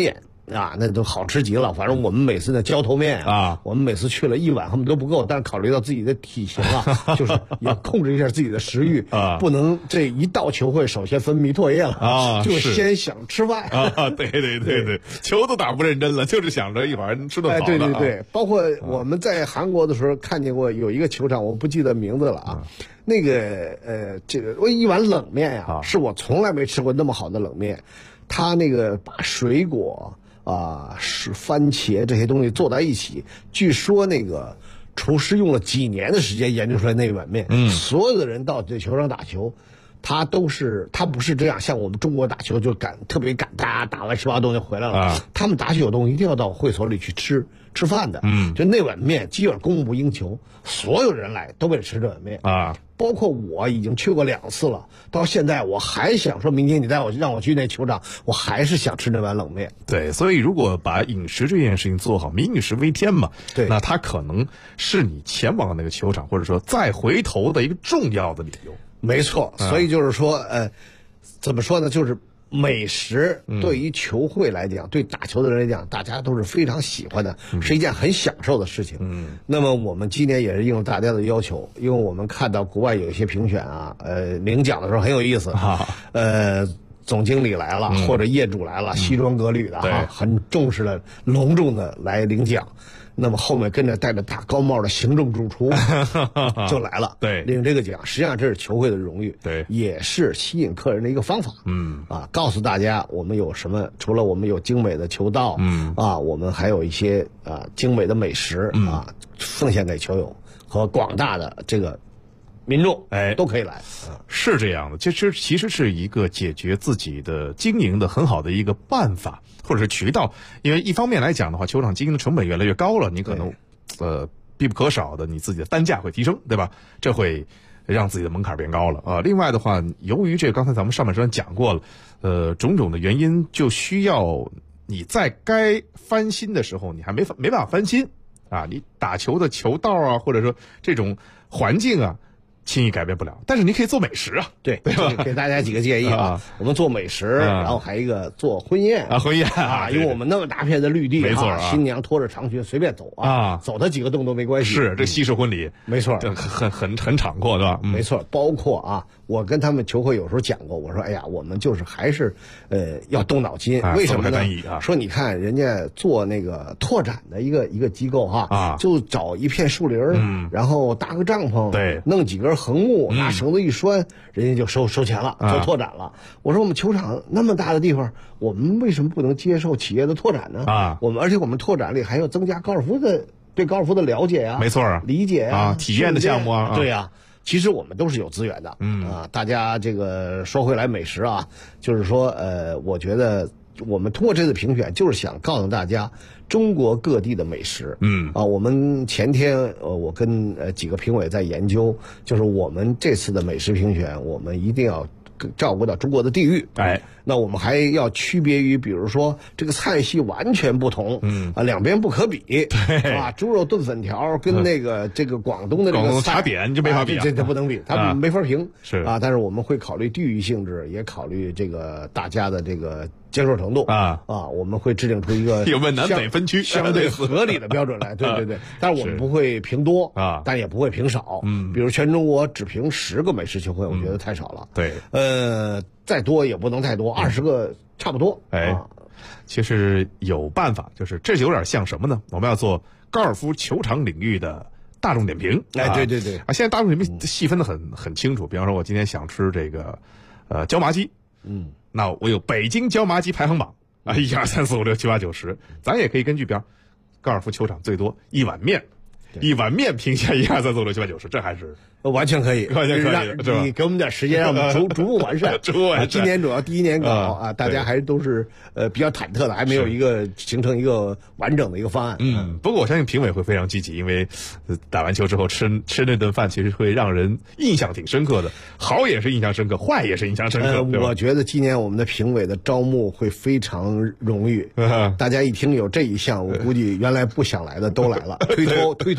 啊，那都好吃极了。反正我们每次的浇头面啊，我们每次去了1碗，他们都不够。但是考虑到自己的体型啊，就是要控制一下自己的食欲啊，不能这一到球会首先分泌唾液了啊，就先想吃饭啊。对，球都打不认真了，就是想着一会儿吃顿好的。 对，包括我们在韩国的时候看见过有一个球场，我不记得名字了啊。那个这个一碗冷面呀，是我从来没吃过那么好的冷面。他那个把水果是番茄这些东西做在一起，据说那个厨师用了几年的时间研究出来那碗面。所有的人到这球场打球，他不是这样，像我们中国打球就特别赶，打完7、8东西回来了。他们打起有东西一定要到会所里去吃饭的。就那碗面基本供不应求，所有人来都为了吃这碗面啊。包括我已经去过2次了，到现在我还想说，明天你让我去那球场，我还是想吃那碗冷面。 对，所以如果把饮食这件事情做好，民以食为天嘛，对，那它可能是你前往那个球场，或者说再回头的一个重要的理由。 没错，所以就是说，怎么说呢？就是美食对于球会来讲，对打球的人来讲，大家都是非常喜欢的，是一件很享受的事情。那么我们今年也是应大家的要求，因为我们看到国外有一些评选啊，领奖的时候很有意思总经理来了，或者业主来了，西装革履的很重视的、隆重的来领奖。那么后面跟着戴着大高帽的行政主厨就来了，对，领这个奖。实际上这是球会的荣誉，对，也是吸引客人的一个方法。告诉大家我们有什么，除了我们有精美的球道，我们还有一些精美的美食奉献给球友和广大的这个民众，都可以来。 是这样的，其实是一个解决自己的经营的很好的一个办法，或者是渠道。因为一方面来讲的话，球场经营的成本越来越高了，你可能必不可少的你自己的单价会提升，对吧？这会让自己的门槛变高了。另外的话，由于这个刚才咱们上半时段讲过了，种种的原因，就需要你在该翻新的时候，你还没办法翻新啊，你打球的球道啊，或者说这种环境啊，轻易改变不了，但是你可以做美食啊， 对吧？给大家几个建议啊，我们做美食，然后还一个做婚宴啊，因为我们那么大片的绿地， 没错， 新娘拖着长裙随便走啊，走它几个洞都没关系。 是这西式婚礼， 没错， 很敞阔，对吧？ 没错，包括我跟他们球会有时候讲过，我说哎呀，我们就是还是要动脑筋，为什么呢？说你看人家做那个拓展的一个机构就找一片树林，然后搭个帐篷，对，弄几根横木，拿绳子一拴，人家就收钱了，就拓展了。我说我们球场那么大的地方，我们为什么不能接受企业的拓展呢？而且我们拓展里还要增加对高尔夫的了解呀， 没错， 理解体验的项目对呀。其实我们都是有资源的，大家这个说回来美食就是说我觉得我们通过这次评选，就是想告诉大家中国各地的美食。我们前天我跟几个评委在研究，就是我们这次的美食评选，我们一定要照顾到中国的地域。那我们还要区别于，比如说这个菜系完全不同，两边不可比。猪肉炖粉条跟这个广东的这个茶点就没法比， 这不能比，它没法评。但是我们会考虑地域性质，也考虑这个大家的这个接受程度我们会制定出一个有问南北分区相对合理的标准来。对，但是我们不会评多但也不会评少。比如全中国只评10个美食球会，我觉得太少了。 对， 再多也不能太多，20个差不多。 其实有办法，就是这就有点像什么呢？我们要做高尔夫球场领域的大众点评。 对现在大众点评细分的很清楚。比方说，我今天想吃这个椒麻鸡，那我有北京椒麻鸡排行榜1、2、3、4、5、6、7、8、9、10，咱也可以根据比方高尔夫球场最多一碗面评下1、2、3、4、5、6、7、8、9、10，这还是完全可以，你给我们点时间，让我们逐步完善。今年主要第一年搞大家还都是比较忐忑的，还没有形成一个完整的一个方案。 不过我相信评委会非常积极，因为打完球之后吃那顿饭，其实会让人印象挺深刻的，好也是印象深刻，坏也是印象深刻。 我觉得今年我们的评委的招募会非常荣誉，大家一听有这一项，我估计原来不想来的都来了，推脱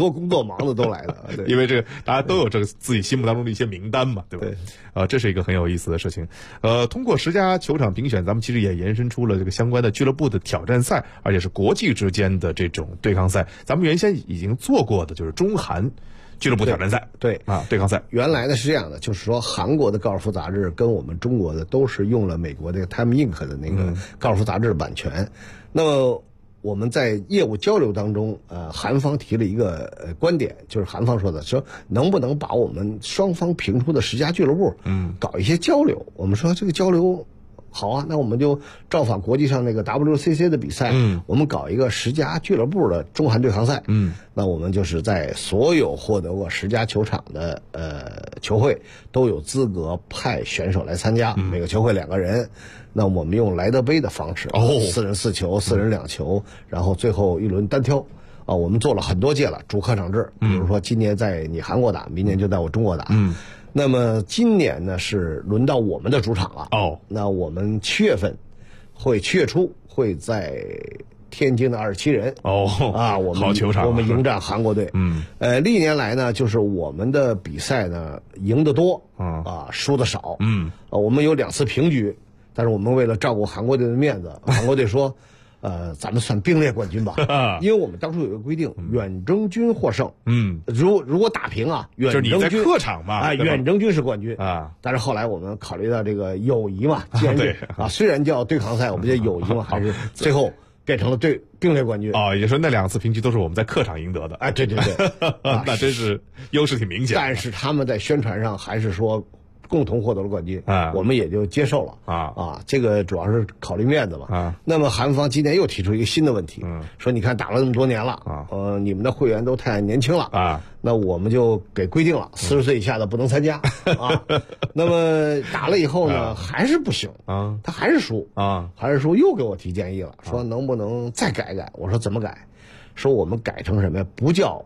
多工作忙的都来了，对， 因为这个大家都有这个自己心目当中的一些名单嘛，对吧？ 对， 这是一个很有意思的事情。通过10家球场评选，咱们其实也延伸出了这个相关的俱乐部的挑战赛，而且是国际之间的这种对抗赛。咱们原先已经做过的就是中韩俱乐部挑战赛， 对对抗赛。 原来呢是这样的，就是说韩国的高尔夫杂志跟我们中国的都是用了美国的 Time Inc 的那个高尔夫杂志的版权。那么我们在业务交流当中，韩方提了一个观点，就是韩方说的，说能不能把我们双方评出的10家俱乐部，搞一些交流。我们说这个交流好啊，那我们就照仿国际上那个 WCC 的比赛，我们搞一个10家俱乐部的中韩对抗赛。那我们就是在所有获得过10家球场的球会都有资格派选手来参加，每个球会2个人。那我们用莱德杯的方式，4人4球，4人2球，然后最后一轮单挑。我们做了很多届了，主客场制。比如说今年在你韩国打，明年就在我中国打。那么今年呢是轮到我们的主场了。那我们7月初会在天津的27人。 好球场， 我们迎战韩国队。历年来呢，就是我们的比赛呢赢得多，输得少。我们有2次平局，但是我们为了照顾韩国队的面子，韩国队说。咱们算并列冠军吧，因为我们当初有一个规定，远征军获胜。如果打平啊，远征军就是你在客场嘛， 远征军是冠军啊。但是后来我们考虑到这个友谊嘛， 对虽然叫对抗赛，我们叫友谊嘛，还是最后变成了并列冠军。 也就是说那2次平局都是我们在客场赢得的。 对， 那真是优势挺明显。 但是他们在宣传上还是说。共同获得了冠军，我们也就接受了这个主要是考虑面子嘛。那么韩方今年又提出一个新的问题，说你看打了那么多年了，你们的会员都太年轻了那我们就给规定了，40岁以下的不能参加那么打了以后呢，还是不行他还是输又给我提建议了，说能不能再改改？我说怎么改？说我们改成什么呀？不叫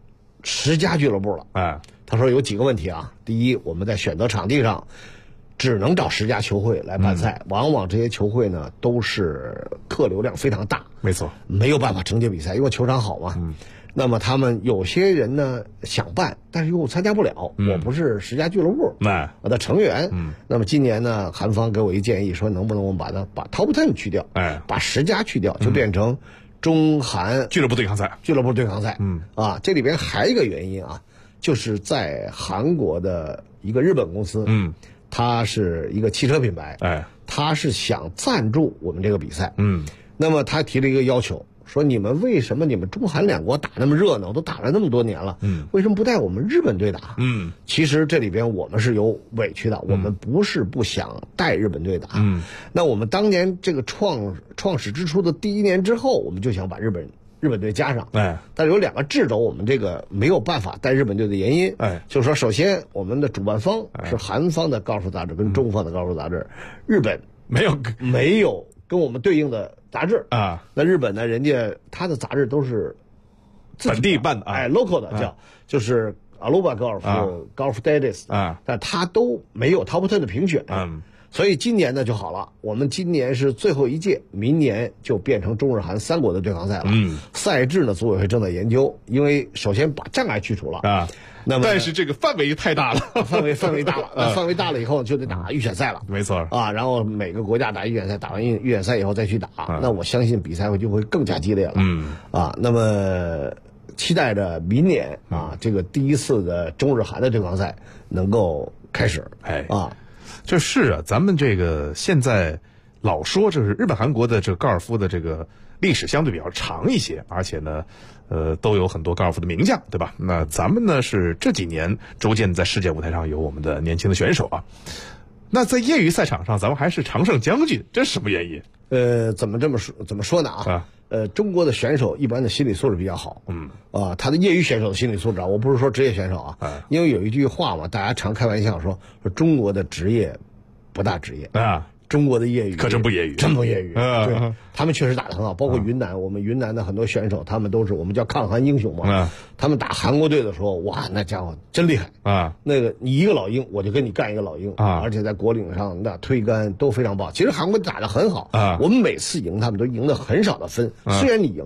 10家俱乐部了。他说有几个问题啊。第一，我们在选择场地上只能找10家球会来办赛，往往这些球会呢都是客流量非常大， 没错， 没有办法承接比赛，因为球场好嘛。那么他们有些人呢想办，但是又参加不了。我不是10家俱乐部我的成员。那么今年呢，韩方给我一建议，说能不能我们把 Top 10去掉，把10家去掉，就变成中韩俱乐部对抗赛。 这里边还有一个原因啊。就是在韩国的一个日本公司，它是一个汽车品牌，它是想赞助我们这个比赛，那么他提了一个要求，说为什么你们中韩2国打那么热闹，都打了那么多年了，为什么不带我们日本队打？其实这里边我们是有委屈的，我们不是不想带日本队打，那我们当年这个创始之初的第1年之后，我们就想把日本队加上，但是有2个掣肘，我们这个没有办法带日本队的原因，就是说，首先我们的主办方是韩方的高尔夫杂志跟中方的高尔夫杂志，日本没有跟我们对应的杂志那日本呢，人家他的杂志都是本地办的 local 的就是阿鲁巴高尔夫、高尔夫 Digest 但他都没有 Top 10的评选所以今年呢就好了，我们今年是最后一届，明年就变成中日韩3国的对抗赛了。赛制呢，组委会正在研究，因为首先把障碍去除了那么但是这个范围太大了， 范围大了，范围大了以后就得打预选赛了， 没错然后每个国家打预选赛，打完预选赛以后再去打，那我相信比赛就会更加激烈了那么期待着明年这个第1次的中日韩的对抗赛能够开始就是咱们这个现在老说，就是日本韩国的这个高尔夫的这个历史相对比较长一些，而且呢，都有很多高尔夫的名将，对吧？那咱们呢是这几年逐渐在世界舞台上有我们的年轻的选手那在业余赛场上，咱们还是常胜将军，这是什么原因？ 怎么说呢中国的选手一般的心理素质比较好，他的业余选手的心理素质我不是说职业选手因为有一句话嘛，大家常开玩笑说中国的职业不大职业中国的业余可真不业余， 真不业余对，他们确实打得很好，包括云南我们云南的很多选手，他们都是我们叫抗韩英雄嘛他们打韩国队的时候，哇，那家伙真厉害那个你一个老鹰，我就跟你干一个老鹰而且在果岭上那推杆都非常棒。其实韩国打得很好我们每次赢他们都赢得很少的分虽然你赢了，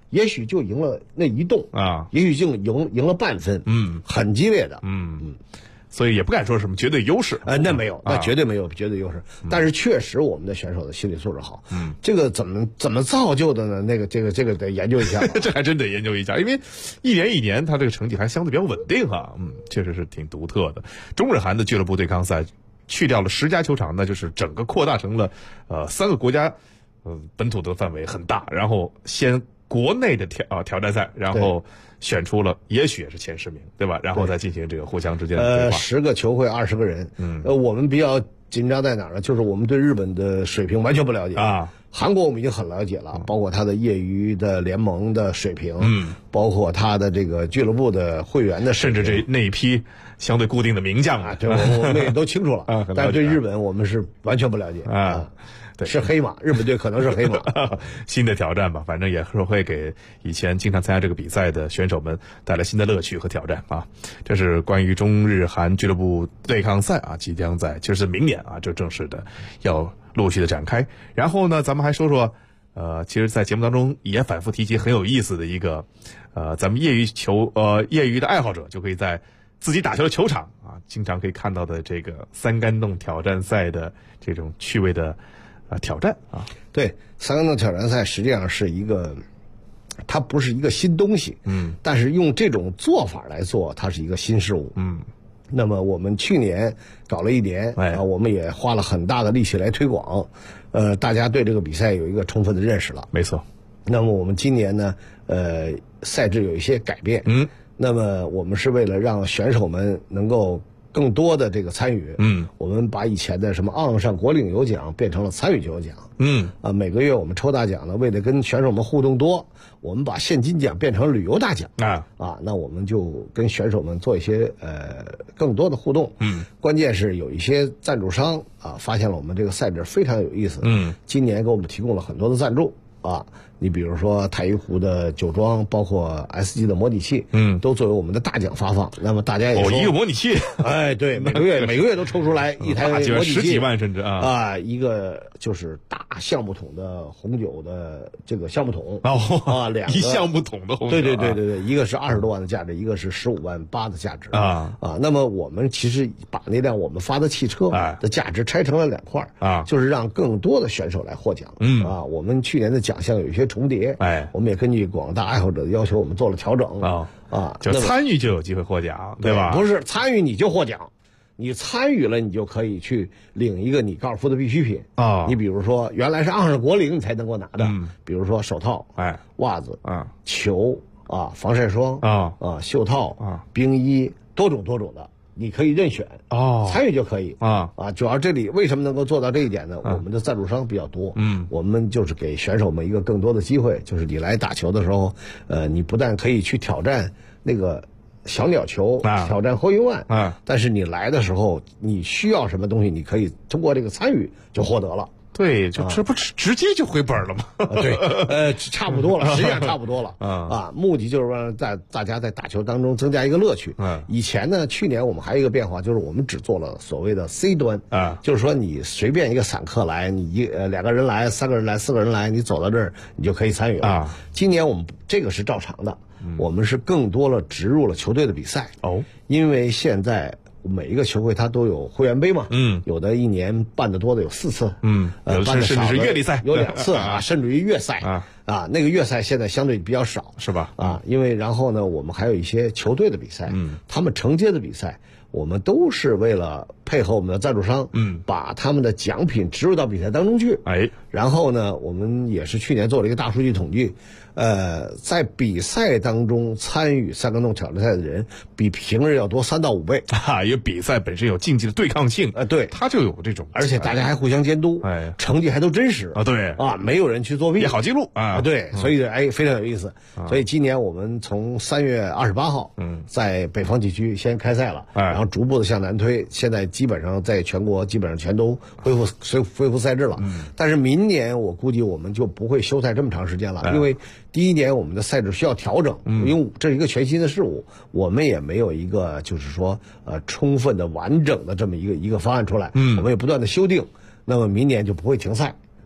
也许就赢了那一洞啊， 也许就赢了半分，很激烈的， 所以也不敢说什么绝对优势， 那没有，那绝对没有绝对优势。但是确实我们的选手的心理素质好，这个怎么造就的呢？这个得研究一下， 这还真得研究一下，因为一年他这个成绩还相对比较稳定哈，确实是挺独特的。中日韩的俱乐部对抗赛去掉了10家球场，那就是整个扩大成了3个国家本土的范围很大，然后先国内的挑战赛，然后选出了也许也是前10名，对吧？然后再进行这个互相之间的对话。 10个球会20个人，我们比较紧张在哪儿呢？就是我们对日本的水平完全不了解啊。韩国我们已经很了解了，包括他的业余的联盟的水平，包括他的这个俱乐部的会员的水平， 甚至那一批相对固定的名将啊， 对，我们也都清楚了。但是对日本我们是完全不了解啊。 对， 是黑马，日本队可能是黑马。 新的挑战吧，反正也是会给以前经常参加这个比赛的选手们带来新的乐趣和挑战啊。这是关于中日韩俱乐部对抗赛啊，即将在就是明年啊，就正式的要陆续的展开。然后呢，咱们还说说其实在节目当中也反复提及很有意思的一个咱们业余的爱好者就可以在自己打球的球场啊，经常可以看到的这个3杆洞挑战赛的这种趣味的挑战啊。 对，3杆洞挑战赛实际上是它不是一个新东西，但是用这种做法来做，它是一个新事物，那么我们去年搞了1年，我们也花了很大的力气来推广，大家对这个比赛有一个充分的认识了。 没错。 那么我们今年呢，赛制有一些改变，那么我们是为了让选手们能够更多的这个参与，我们把以前的什么昂上国领有奖变成了参与有奖，每个月我们抽大奖呢，为了跟选手们互动多，我们把现金奖变成旅游大奖那我们就跟选手们做一些更多的互动，关键是有一些赞助商发现了我们这个赛制非常有意思，今年给我们提供了很多的赞助你比如说太鱼湖的酒庄，包括 SG 的模拟器，都作为我们的大奖发放。那么大家也说一个模拟器， 对，每个月都抽出来一台模拟器 ，10几万甚至一个就是大橡木桶的红酒的这个橡木桶2个一橡木桶的红酒， 对，一个是20多万的价值，一个是15万8的价值那么我们其实把那辆我们发的汽车的价值拆成了2块就是让更多的选手来获奖我们去年的奖项有一些重叠，我们也根据广大爱好者的要求，我们做了调整就参与就有机会获奖，对吧？ 不是参与你就获奖，你参与了你就可以去领一个你高尔夫的必需品你比如说原来是昂上国领你才能够拿的，比如说手套、袜子球防晒霜袖套冰衣，多种的。你可以任选参与就可以主要这里为什么能够做到这一点呢？我们的赞助商比较多，我们就是给选手们一个更多的机会，就是你来打球的时候，你不但可以去挑战那个小鸟球，挑战hole in one但是你来的时候，你需要什么东西，你可以通过这个参与就获得了。 对，这不直接就回本了吗？ 对，差不多了，实际上差不多了目的就是让大家在打球当中增加一个乐趣。以前呢，去年我们还有一个变化，就是我们只做了所谓的 C 端就是说你随便一个散客来，你2个人来、3个人来、4个人来，你走到这儿你就可以参与了今年我们这个是照常的，我们是更多了植入了球队的比赛因为现在每一个球会它都有会员杯嘛，有的一年办得多的有4次， 甚至是月例赛有2次甚至于月赛那个月赛现在相对比较少， 是吧？ 因为然后呢，我们还有一些球队的比赛，他们承接的比赛，我们都是为了配合我们的赞助商，把他们的奖品植入到比赛当中去，然后呢，我们也是去年做了一个大数据统计。在比赛当中参与3杆洞挑战赛的人比平日要多3到5倍因为比赛本身有竞技的对抗性对， 它就有这种， 而且大家还互相监督成绩还都真实对没有人去作弊， 也好记录对，所以非常有意思所以今年我们从3月28号在北方地区先开赛了然后逐步的向南推，现在基本上在全国基本上全都恢复赛制了但是明年我估计我们就不会休赛这么长时间了因为第一年我们的赛制需要调整因为这是一个全新的事物，我们也没有一个就是说充分的完整的这么一个方案出来我们也不断的修订，那么明年就不会停赛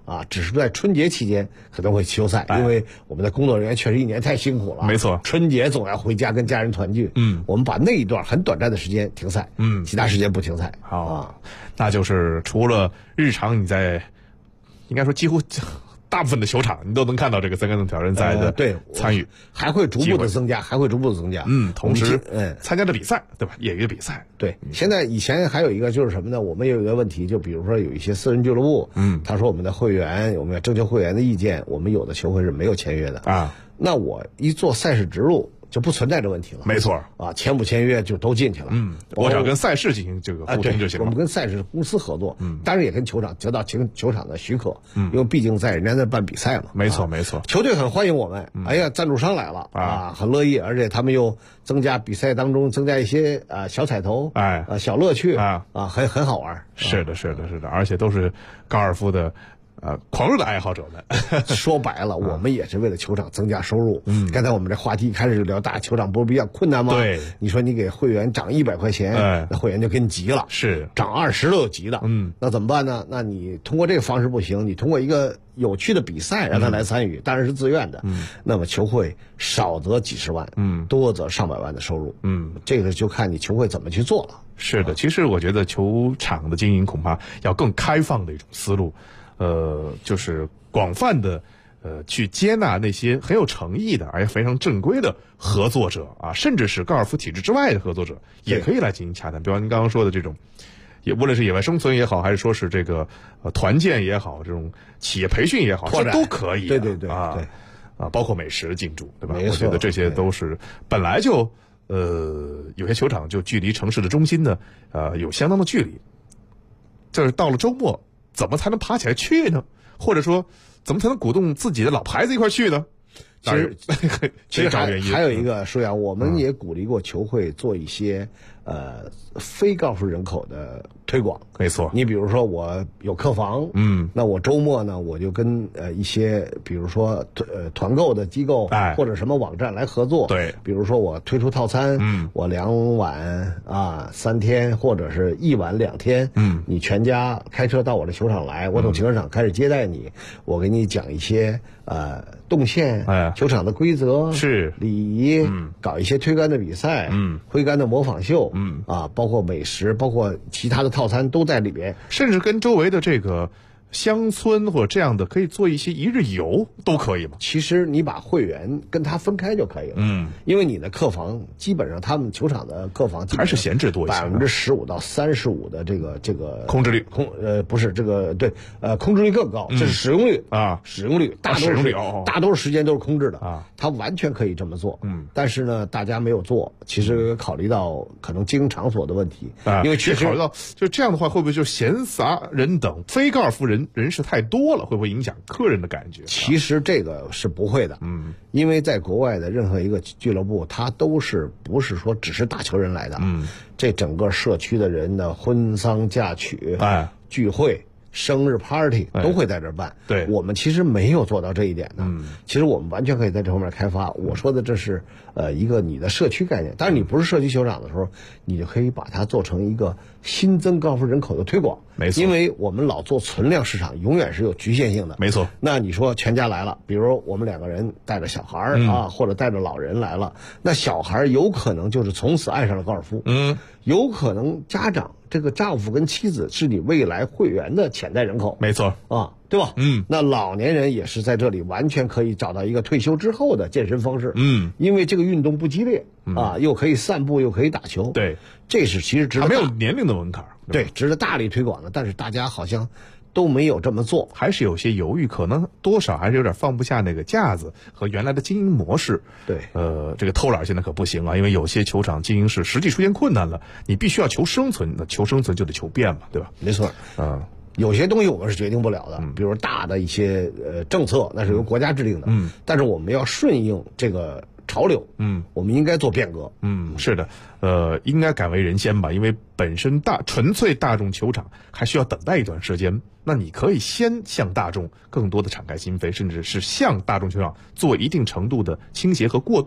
只是在春节期间可能会休赛，因为我们的工作人员确实一年太辛苦了。 没错， 春节总要回家跟家人团聚。我们把那一段很短暂的时间停赛，其他时间不停赛。 好，那就是除了日常你在，应该说几乎大部分的球场你都能看到这个3杆凳挑战赛的参与， 还会逐步的增加， 同时参加的比赛，对吧？业余的比赛。 对，现在以前还有一个就是什么呢？我们有一个问题，就比如说有一些私人俱乐部，他说我们的会员，我们要征求会员的意见，我们有的球会是没有签约的啊。那我一做赛事植入，就不存在这问题了。 没错签不签约就都进去了。 我只要跟赛事进行这个互通就行了。 我们跟赛事公司合作，当然也跟球场得到球场的许可，因为毕竟在人家那办比赛嘛。 没错。 球队很欢迎我们，哎呀，赞助商来了很乐意，而且他们又增加比赛当中增加一些小彩头，小乐趣很好玩。 是的，而且都是高尔夫的。狂热的爱好者们， 说白了，我们也是为了球场增加收入。刚才我们这话题一开始就聊大球场不是比较困难吗？ 对， 你说你给会员涨100块钱，那会员就跟你急了， 是涨20都有急的。那怎么办呢？那你通过这个方式不行，你通过一个有趣的比赛让他来参与，当然是自愿的。那么球会少则几十万，多则上百万的收入。这个就看你球会怎么去做了。 是的，其实我觉得球场的经营恐怕要更开放的一种思路。就是广泛的，去接纳那些很有诚意的，而且非常正规的合作者甚至是高尔夫体制之外的合作者，也可以来进行洽谈。比方您刚刚说的这种，也无论是野外生存也好，还是说是这个团建也好，这种企业培训也好，这都可以。 对包括美食进驻，对吧？ 没错， 我觉得这些都是本来就有些球场就距离城市的中心呢有相当的距离，就是到了周末。怎么才能爬起来去呢？或者说，怎么才能鼓动自己的老牌子一块去呢？ 其实还有一个舒阳，我们也鼓励过球会做一些非高尔夫人口的推广。 没错， 你比如说我有客房，那我周末呢我就跟一些比如说团购的机构或者什么网站来合作。 对， 比如说我推出套餐，我2晚3天，或者是1晚2天，你全家开车到我的球场来，我从停车场开始接待你，我给你讲一些动线，球场的规则是礼仪，搞一些推杆的比赛，挥杆的模仿秀，包括美食，包括其他的套餐都在里边， 甚至跟周围的这个乡村或者这样的可以做一些一日游都可以嘛。 其实你把会员跟他分开就可以了，因为你的客房基本上他们球场的客房还是闲置多一些 ，15%到35%的这个空置率， 不是这个对空置率更高，这是使用率使用率大多数时间都是空置的他完全可以这么做，但是呢大家没有做，其实考虑到可能经营场所的问题，因为确实考虑到就这样的话会不会就闲杂人等非高尔夫人士太多了，会不会影响客人的感觉？ 其实这个是不会的，因为在国外的任何一个俱乐部，它都是不是说只是打球人来的，这整个社区的人的婚丧嫁娶、聚会、生日 party 都会在这儿办。 对， 我们其实没有做到这一点的。其实我们完全可以在这方面开发。我说的这是一个你的社区概念，但是你不是社区球场的时候，你就可以把它做成一个新增高尔夫人口的推广。 没错， 因为我们老做存量市场，永远是有局限性的。 没错。 那你说全家来了，比如我们2个人带着小孩或者带着老人来了，那小孩有可能就是从此爱上了高尔夫。有可能家长这个丈夫跟妻子是你未来会员的潜在人口。 没错对吧？那老年人也是在这里完全可以找到一个退休之后的健身方式。因为这个运动不激烈又可以散步又可以打球。 对， 这是其实值得没有年龄的门槛。 对，值得大力推广的。但是大家好像都没有这么做， 还是有些犹豫，可能多少还是有点放不下那个架子和原来的经营模式。 对， 这个偷懒现在可不行因为有些球场经营是实际出现困难了，你必须要求生存，那求生存就得求变嘛，对吧？ 没错，有些东西我们是决定不了的，比如大的一些政策，那是由国家制定的，但是我们要顺应这个潮流，我们应该做变革， 是的，应该敢为人先吧，因为本身纯粹大众球场还需要等待一段时间，那你可以先向大众更多的敞开心扉，甚至是向大众球场做一定程度的倾斜和过渡。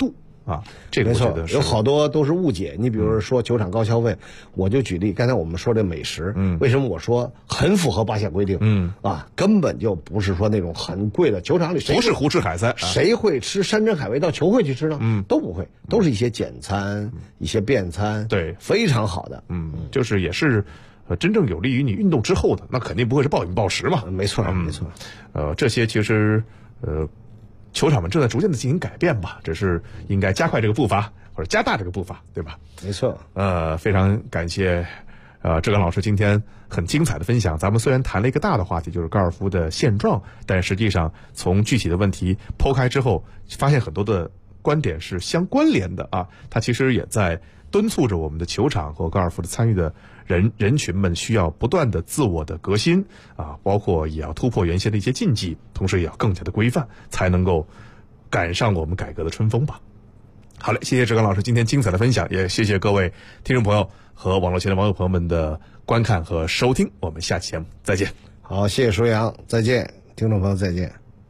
啊。这个我觉得有好多都是误解。你比如说球场高消费，我就举例，刚才我们说这美食，为什么我说很符合8项规定？根本就不是说那种很贵的，球场里谁不是胡吃海塞， 谁会吃山珍海味到球会去吃呢？都不会，都是一些简餐、一些便餐， 对， 非常好的。 就是也是。真正有利于你运动之后的，那肯定不会是暴饮暴食嘛。 没错，没错。 这些其实球场们正在逐渐的进行改变吧，只是应该加快这个步伐，或者加大这个步伐，对吧？ 没错。 非常感谢志刚老师今天很精彩的分享。咱们虽然谈了一个大的话题，就是高尔夫的现状，但实际上从具体的问题剖开之后，发现很多的观点是相关联的啊。它其实也在敦促着我们的球场和高尔夫的参与的人群们需要不断的自我的革新啊，包括也要突破原先的一些禁忌，同时也要更加的规范，才能够赶上我们改革的春风吧。好嘞，谢谢志刚老师今天精彩的分享，也谢谢各位听众朋友和网络前的网友朋友们的观看和收听，我们下期节目再见。 好，谢谢舒阳，再见，听众朋友再见。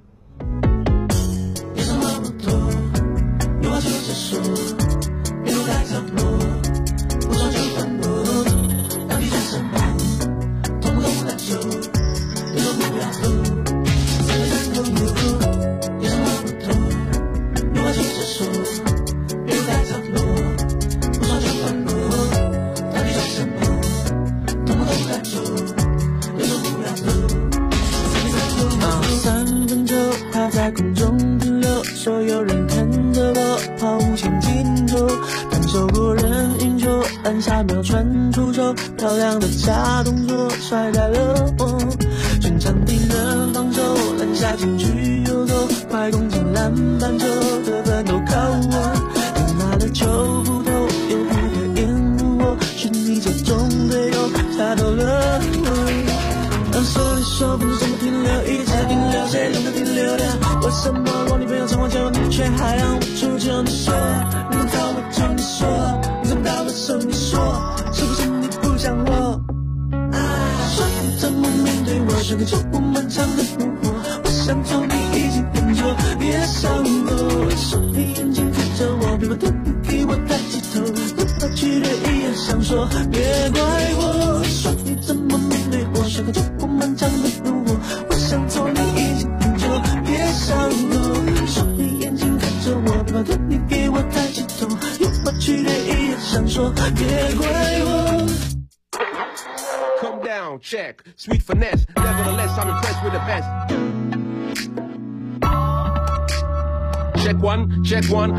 在空中停留，所有人看着我抛物前进球，感受过人运球，按下秒传出手，漂亮的假动作甩在了我，全场敌人防守，篮下禁区游走，快攻进篮板球，得分都靠我，你拿了球不投，又不会掩护我，是你这种队友猜透了我。说你说不能这么停留，一直在停留，谁让它停留掉？为什么我女朋友常常叫你，却还让我出糗？你说你怎么到我求你说，你怎么到我手你说，是不是你不想我？说你怎么面对我，像个走不漫长的路，我想做你已经很久，别伤我。说你眼睛看着我，别把头给我抬起头，不怕剧烈一样想说，别怪我。说你怎么面对我，像个走不漫长的路，我想做你已经很久，别伤我。说你眼睛看着我，别把头给我抬起头，又把剧烈一样想说，别怪我。 Come down, check, sweet finesse. Nevertheless, I'm impressed with the best. Check one, check one.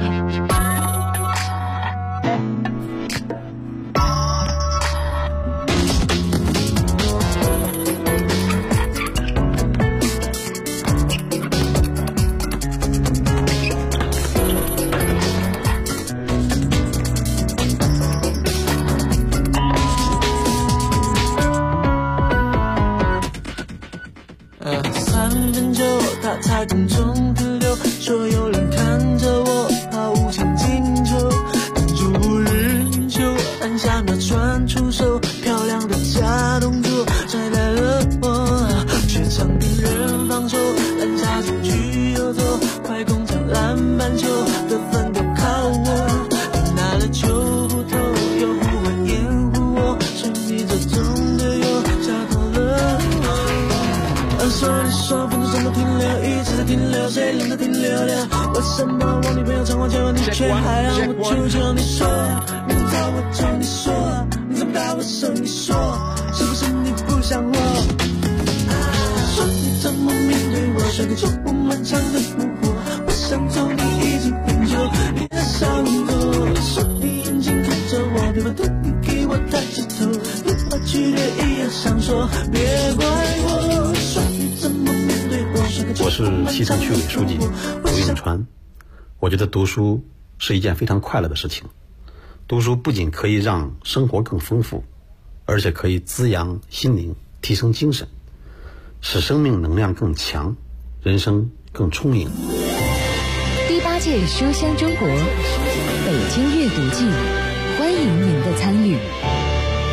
在空中停留，所有人看着我抛物前进球，挡住无人球，按下秒传出手，漂亮的假动作甩在了我，全场敌人防守，篮下禁区游走，快攻抢篮板球，得分都靠我，你拿了球不投，又不会掩护我，是你这种队友吓到了我。说不能这么停留，一直在停留，谁让它停留了？为什么我女朋友常常叫你，却还让我出糗？你说你怎么到我求你说，你怎么到我手你说，是不是你不想我？说你怎么面对我，像个走不漫长的路，我想走你已经很久，别伤我。说你眼睛看着我，别把头给我抬起头，又把剧烈一样想说，别怪我。说你怎么面对我， 我是西城区委书记刘永川。我觉得读书是一件非常快乐的事情，读书不仅可以让生活更丰富，而且可以滋养心灵，提升精神，使生命能量更强，人生更充盈。 第8届书香中国北京阅读季，欢迎您的参与。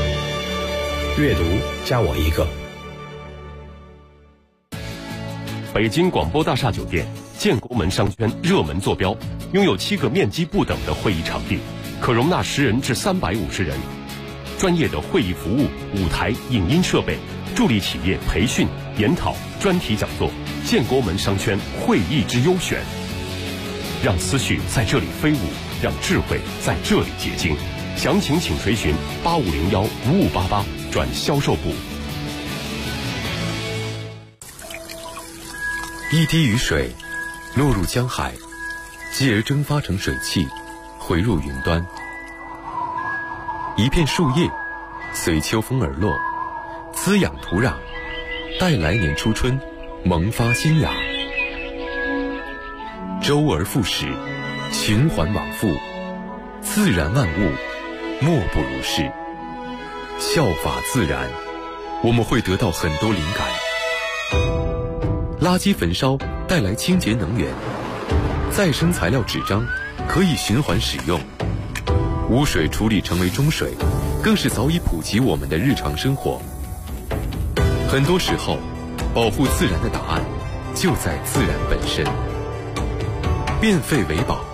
阅读加我一个。 北京广播大厦酒店建国门商圈热门坐标，拥有7个面积不等的会议场地，可容纳10人至350人。专业的会议服务、舞台、影音设备，助力企业培训、研讨、专题讲座。建国门商圈会议之优选，让思绪在这里飞舞，让智慧在这里结晶。详情请垂询8501-5588转销售部。 一滴雨水落入江海，继而蒸发成水汽，回入云端。一片树叶随秋风而落，滋养土壤，待来年初春萌发新芽。周而复始，循环往复，自然万物莫不如是。效法自然，我们会得到很多灵感。垃圾焚烧带来清洁能源，再生材料纸张可以循环使用，污水处理成为中水，更是早已普及我们的日常生活。很多时候，保护自然的答案就在自然本身。变废为宝，